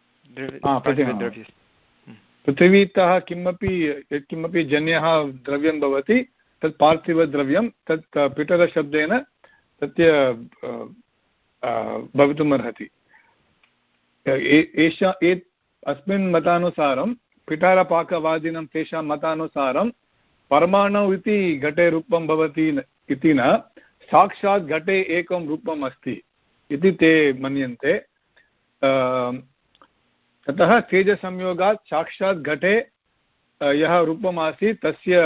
पृथिवीतः किमपि किमपि जन्यः द्रव्यं भवति, तत् पार्थिवद्रव्यं, तत् पिठरशब्देन तस्य भवितुम् अर्हति। एषा अस्मिन् मतानुसारं पिठारपाकवादिनं तेषां मतानुसारं परमाणु इति घटे रूपं भवति इति न, साक्षात् घटे एकं रूपम् अस्ति इति ते मन्यन्ते। ततः तेजसंयोगात् साक्षात् घटे यः रूपम् आसीत् तस्य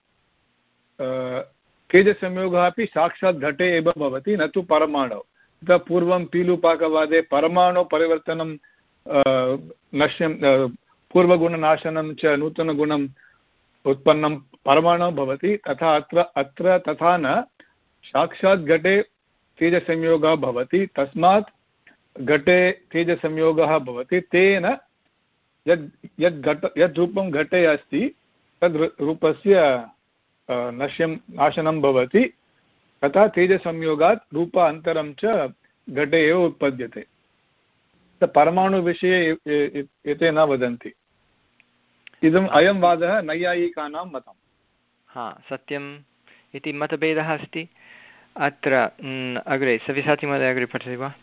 तेजसंयोगः अपि साक्षात् घटे एव भवति, न तु परमाणौ। ततः पूर्वं पीलुपाकवादे परमाणुपरिवर्तनं नश्यं पूर्वगुणनाशनं च नूतनगुणम् उत्पन्नं परमाणु भवति, तथा अत्र अत्र तथा न, साक्षात् घटे तेजसंयोगः भवति, तस्मात् घटे तेजसंयोगः भवति। तेन यद् यद् घट यद् रूपं घटे अस्ति तद् रूपस्य नश्यं नाशनं भवति, तथा तेजसंयोगात् रूपान्तरं च घटे एव उत्पद्यते। परमाणुविषये एते न वदन्ति। इदम् अयं वादः नैयायिकानां मतम्। हा, सत्यम् इति मतभेदः अस्ति अत्र। अग्रे सव्यसाचीमहोदय अग्रे पठति वा?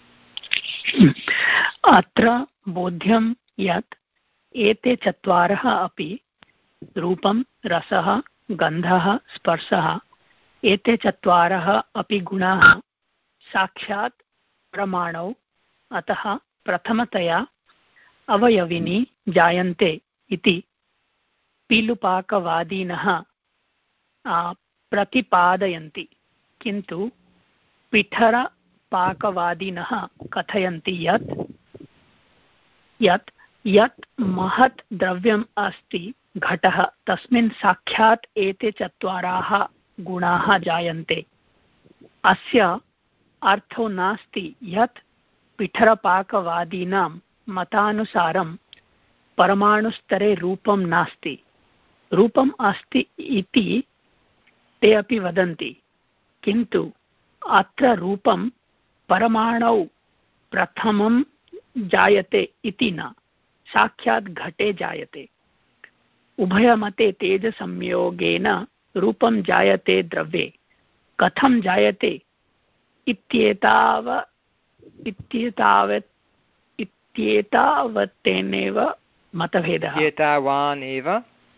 अत्र बोध्यं यत् एते चत्वारः अपि रूपं, रसः, गन्धः, स्पर्शः, एते चत्वारः अपि गुणाः साक्षात् प्रमाणौ, अतः प्रथमतया अवयविनी जायन्ते इति पीलुपाकवादिनः प्रतिपादयन्ति, किन्तु पिठरपाकवादिनः कथयन्ति यत् यत् यत् महत् द्रव्यम् अस्ति घटः, तस्मिन् साक्षात् एते चत्वाराः गुणाः जायन्ते। अस्य अर्थो नास्ति यत् पिठरपाकवादीनां मतानुसारं परमाणुस्तरे रूपं नास्ति, रूपम् अस्ति इति ते अपि वदन्ति, किन्तु अत्र रूपं परमाणौ प्रथमं जायते इति न, साक्षात् घटे जायते। उभयमते तेजसंयोगेन रूपं जायते द्रव्ये, कथं जायते इत्येताव इत्येतावत् इत्येतावत्तेनेव मतभेदः इत्येतावानेव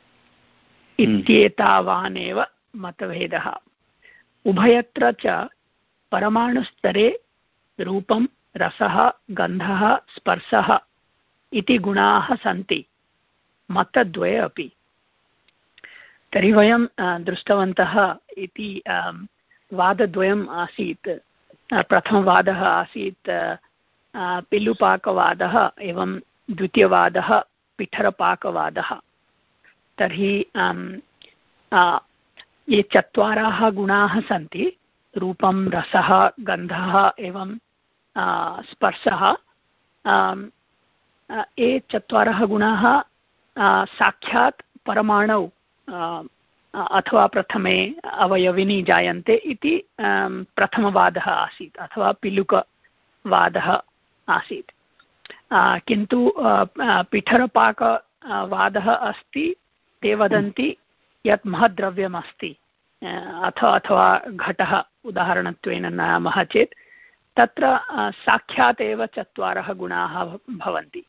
इत्येतावानेव मतभेदः। उभयत्र च परमाणुस्तरे रूपं, रसः, गन्धः, स्पर्शः इति गुणाः सन्ति, मतद्वये अपि। तर्हि वयं दृष्टवन्तः इति वादद्वयम् आसीत्। प्रथमवादः आसीत् पिलुपाकवादः एवं द्वितीयवादः पिठरपाकवादः। तर्हि ये चत्वारः गुणाः सन्ति, रूपं, रसः, गन्धः एवं स्पर्शः, ये चत्वारः गुणाः साक्षात् परमाणौ अथवा प्रथमे अवयविनी जायन्ते इति प्रथमवादः आसीत् अथवा पिलुकवादः आसीत्। किन्तु पिठरपाकवादः अस्ति, ते वदन्ति यत् महद्द्रव्यमस्ति अथवा अथवा घटः उदाहरणत्वेन नयामः चेत् तत्र साक्षात् एव चत्वारः गुणाः भवन्ति।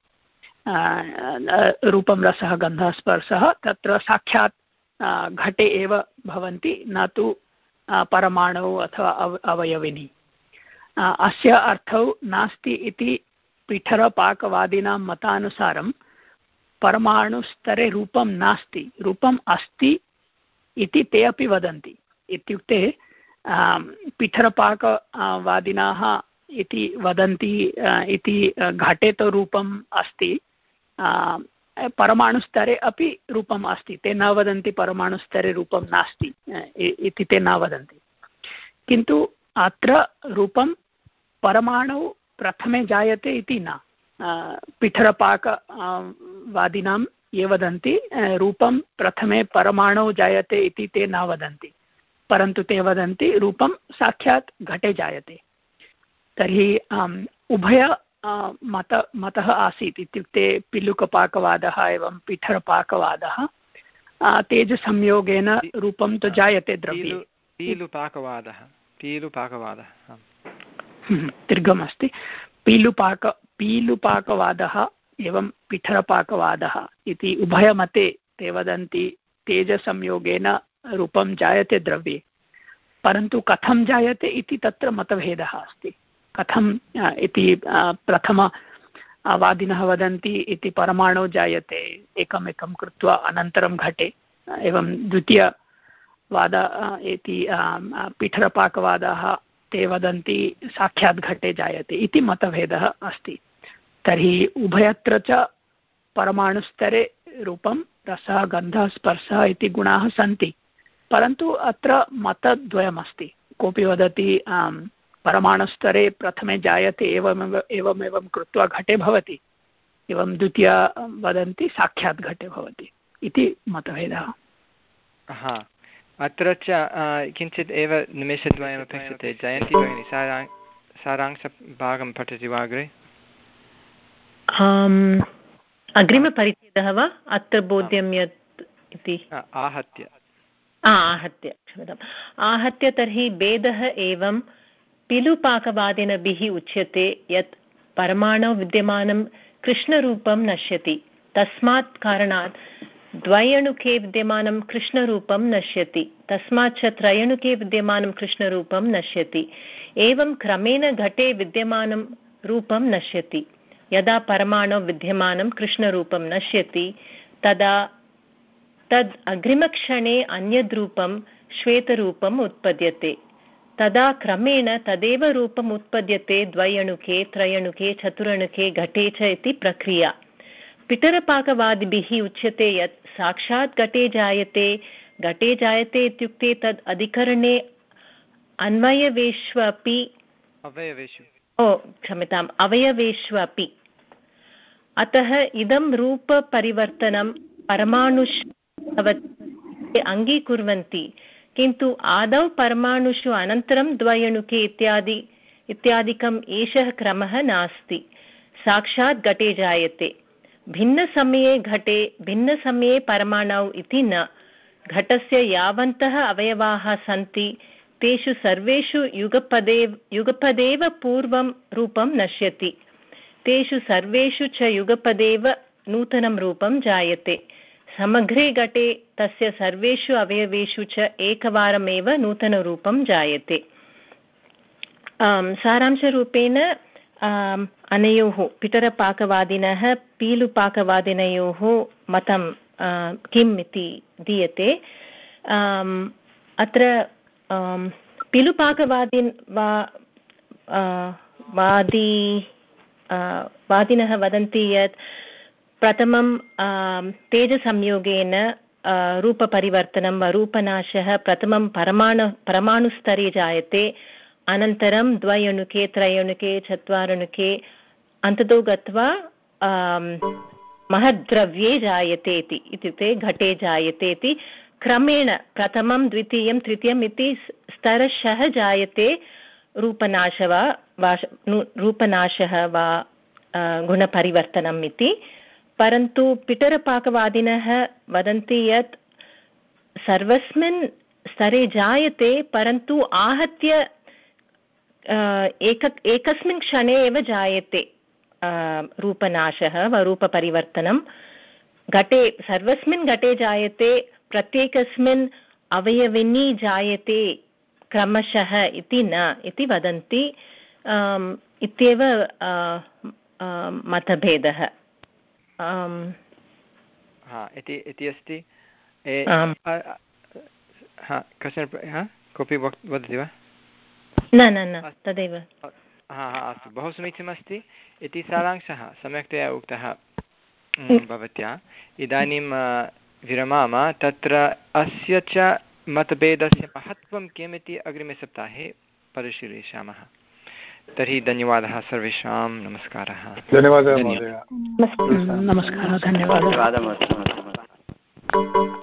रूपं रसः गन्धः स्पर्शः तत्र साक्षात् घटे एव भवन्ति, न तु परमाणु अथवा अव अवयविनि। अस्य अर्थौ नास्ति इति पिठरपाकवादिनां मतानुसारं परमाणुस्तरे रूपं नास्ति, रूपम् अस्ति इति ते अपि वदन्ति। इत्युक्ते पिठरपाकवादिनः इति वदन्ति इति घटे तु रूपम् अस्ति, परमाणुस्तरे अपि रूपम् अस्ति। ते न वदन्ति परमाणुस्तरे रूपं नास्ति इति ते न वदन्ति, किन्तु अत्र रूपं परमाणु प्रथमे जायते इति न। पिठरपाक वादिनां ये वदन्ति रूपं प्रथमे परमाणु जायते इति ते न वदन्ति, परन्तु ते वदन्ति रूपं साक्षात् घटे जायते। तर्हि उभय मत मतः आसीत्, इत्युक्ते पिलुकपाकवादः एवं पिठरपाकवादः। तेजसंयोगेन रूपं तु जायते द्रव्ये। पीलुपाकवादः पीलुपाकवादः दीर्घमस्ति। पीलुपाक पीलुपाकवादः एवं पिठरपाकवादः इति उभयमते ते वदन्ति तेजसंयोगेन रूपं जायते द्रव्ये, परन्तु कथं जायते इति तत्र मतभेदः अस्ति। कथम् इति प्रथम वादिनः वदन्ति इति परमाणु जायते एकमेकं कृत्वा अनन्तरं घटे, एवं द्वितीयवाद इति पिठरपाकवादाः ते वदन्ति साक्षात् घटे जायते इति मतभेदः अस्ति। तर्हि उभयत्र च परमाणुस्तरे रूपं रसः गन्धः स्पर्शः इति गुणाः सन्ति, परन्तु अत्र मतद्वयमस्ति। कोऽपि वदति परमाणुस्तरे प्रथमे जायते एवमेव एवमेवं कृत्वा घटे भवति, एवं द्वितीय वदन्ति साक्षात् घटे भवति इति मतभेदः। हा, अत्र च किञ्चित् एव निमेषद्वयम् अपेक्षते। जयन्ती भगिनी सारां सारांशभागं पठति वा अग्रे? अग्रिमपरिच्छेदः वा अत्र बोध्यं यत् इति आहत्य आहत्य क्षम्यताम् आहत्य तर्हि भेदः एवं पिलुपाकवादिनभिः उच्यते यत् परमाणौ विद्यमानं कृष्णरूपं नश्यति, तस्मात् कारणात् द्वयणुके विद्यमानं कृष्णरूपं नश्यति, तस्मात् च त्रयणुके विद्यमानं कृष्णरूपं नश्यति। एवं क्रमेण घटे विद्यमानं रूपं नश्यति। यदा परमाणौ विद्यमानं कृष्णरूपं नश्यति तदा तद् अग्रिमक्षणे अन्यद्रूपं श्वेतरूपम् उत्पद्यते। तदा क्रमेण तदेव रूपम् उत्पद्यते द्वयणुके त्रयणुके चतुरणुके घटे च इति प्रक्रिया। पिठरपाकवादिभिः उच्यते यत् साक्षात् घटे जायते। घटे जायते इत्युक्ते तद् अधिकरणे अन्वयवेष्व अपि अवयवेषु ओ क्षम्यताम् अवयवेष्व अपि। अतः इदं रूपपरिवर्तनं परमाणुषु अङ्गीकुर्वन्ति, किन्तु आदौ परमाणुषु अनन्तरं द्वयणुके इत्यादि इत्यादिकम् एषः क्रमः नास्ति। साक्षात् घटे जायते, भिन्नसमये घटे भिन्नसमये परमाणौ इति न। घटस्य यावन्तः अवयवाः सन्ति तेषु सर्वेषु युगपदेव युगपदेव पूर्वं रूपं नश्यति, तेषु सर्वेषु च युगपदेव नूतनं रूपं जायते। समग्रे घटे तस्य सर्वेषु अवयवेषु च एकवारमेव नूतनरूपं जायते। सारांशरूपेण अनयोः पिठरपाकवादिनः पीलुपाकवादिनयोः मतं किम् इति दीयते। अत्र पीलुपाकवादिन् वा वादी वादिनः वदन्ति यत् प्रथमं तेजसंयोगेन रूपपरिवर्तनं वा रूपनाशः प्रथमं परमाणु परमाणुस्तरे जायते, अनन्तरं द्वयणुके त्रयणुके चत्वारणुके अन्ततो गत्वा महद्द्रव्ये जायते इति, इत्युक्ते घटे जायते इति क्रमेण प्रथमं द्वितीयं तृतीयम् इति स्तरशः जायते रूपनाश वा रूपनाशः वा गुणपरिवर्तनम् इति। परन्तु पिठरपाकवादिनः वदन्ति यत् सर्वस्मिन् स्तरे जायते, परन्तु आहत्य एक एकस्मिन् क्षणे एव जायते रूपनाशः वा रूपपरिवर्तनं। घटे सर्वस्मिन् घटे जायते, प्रत्येकस्मिन् अवयविनी जायते क्रमशः इति न इति वदन्ति। इत्येव मतभेदः इति अस्ति। कश्चन कोऽपि वदति वा? न न न तदेव। हा हा अस्तु, बहु समीचीनमस्ति। इति सारांशः सम्यक्तया उक्तः भवत्या। इदानीं विरमाम। तत्र अस्य च मतभेदस्य महत्त्वं किम् इति अग्रिमे सप्ताहे परिशीलयिष्यामः। तर्हि धन्यवादः सर्वेषां। नमस्कारः। धन्यवादः। नमस्कारः। धन्यवादः। धन्यवादः।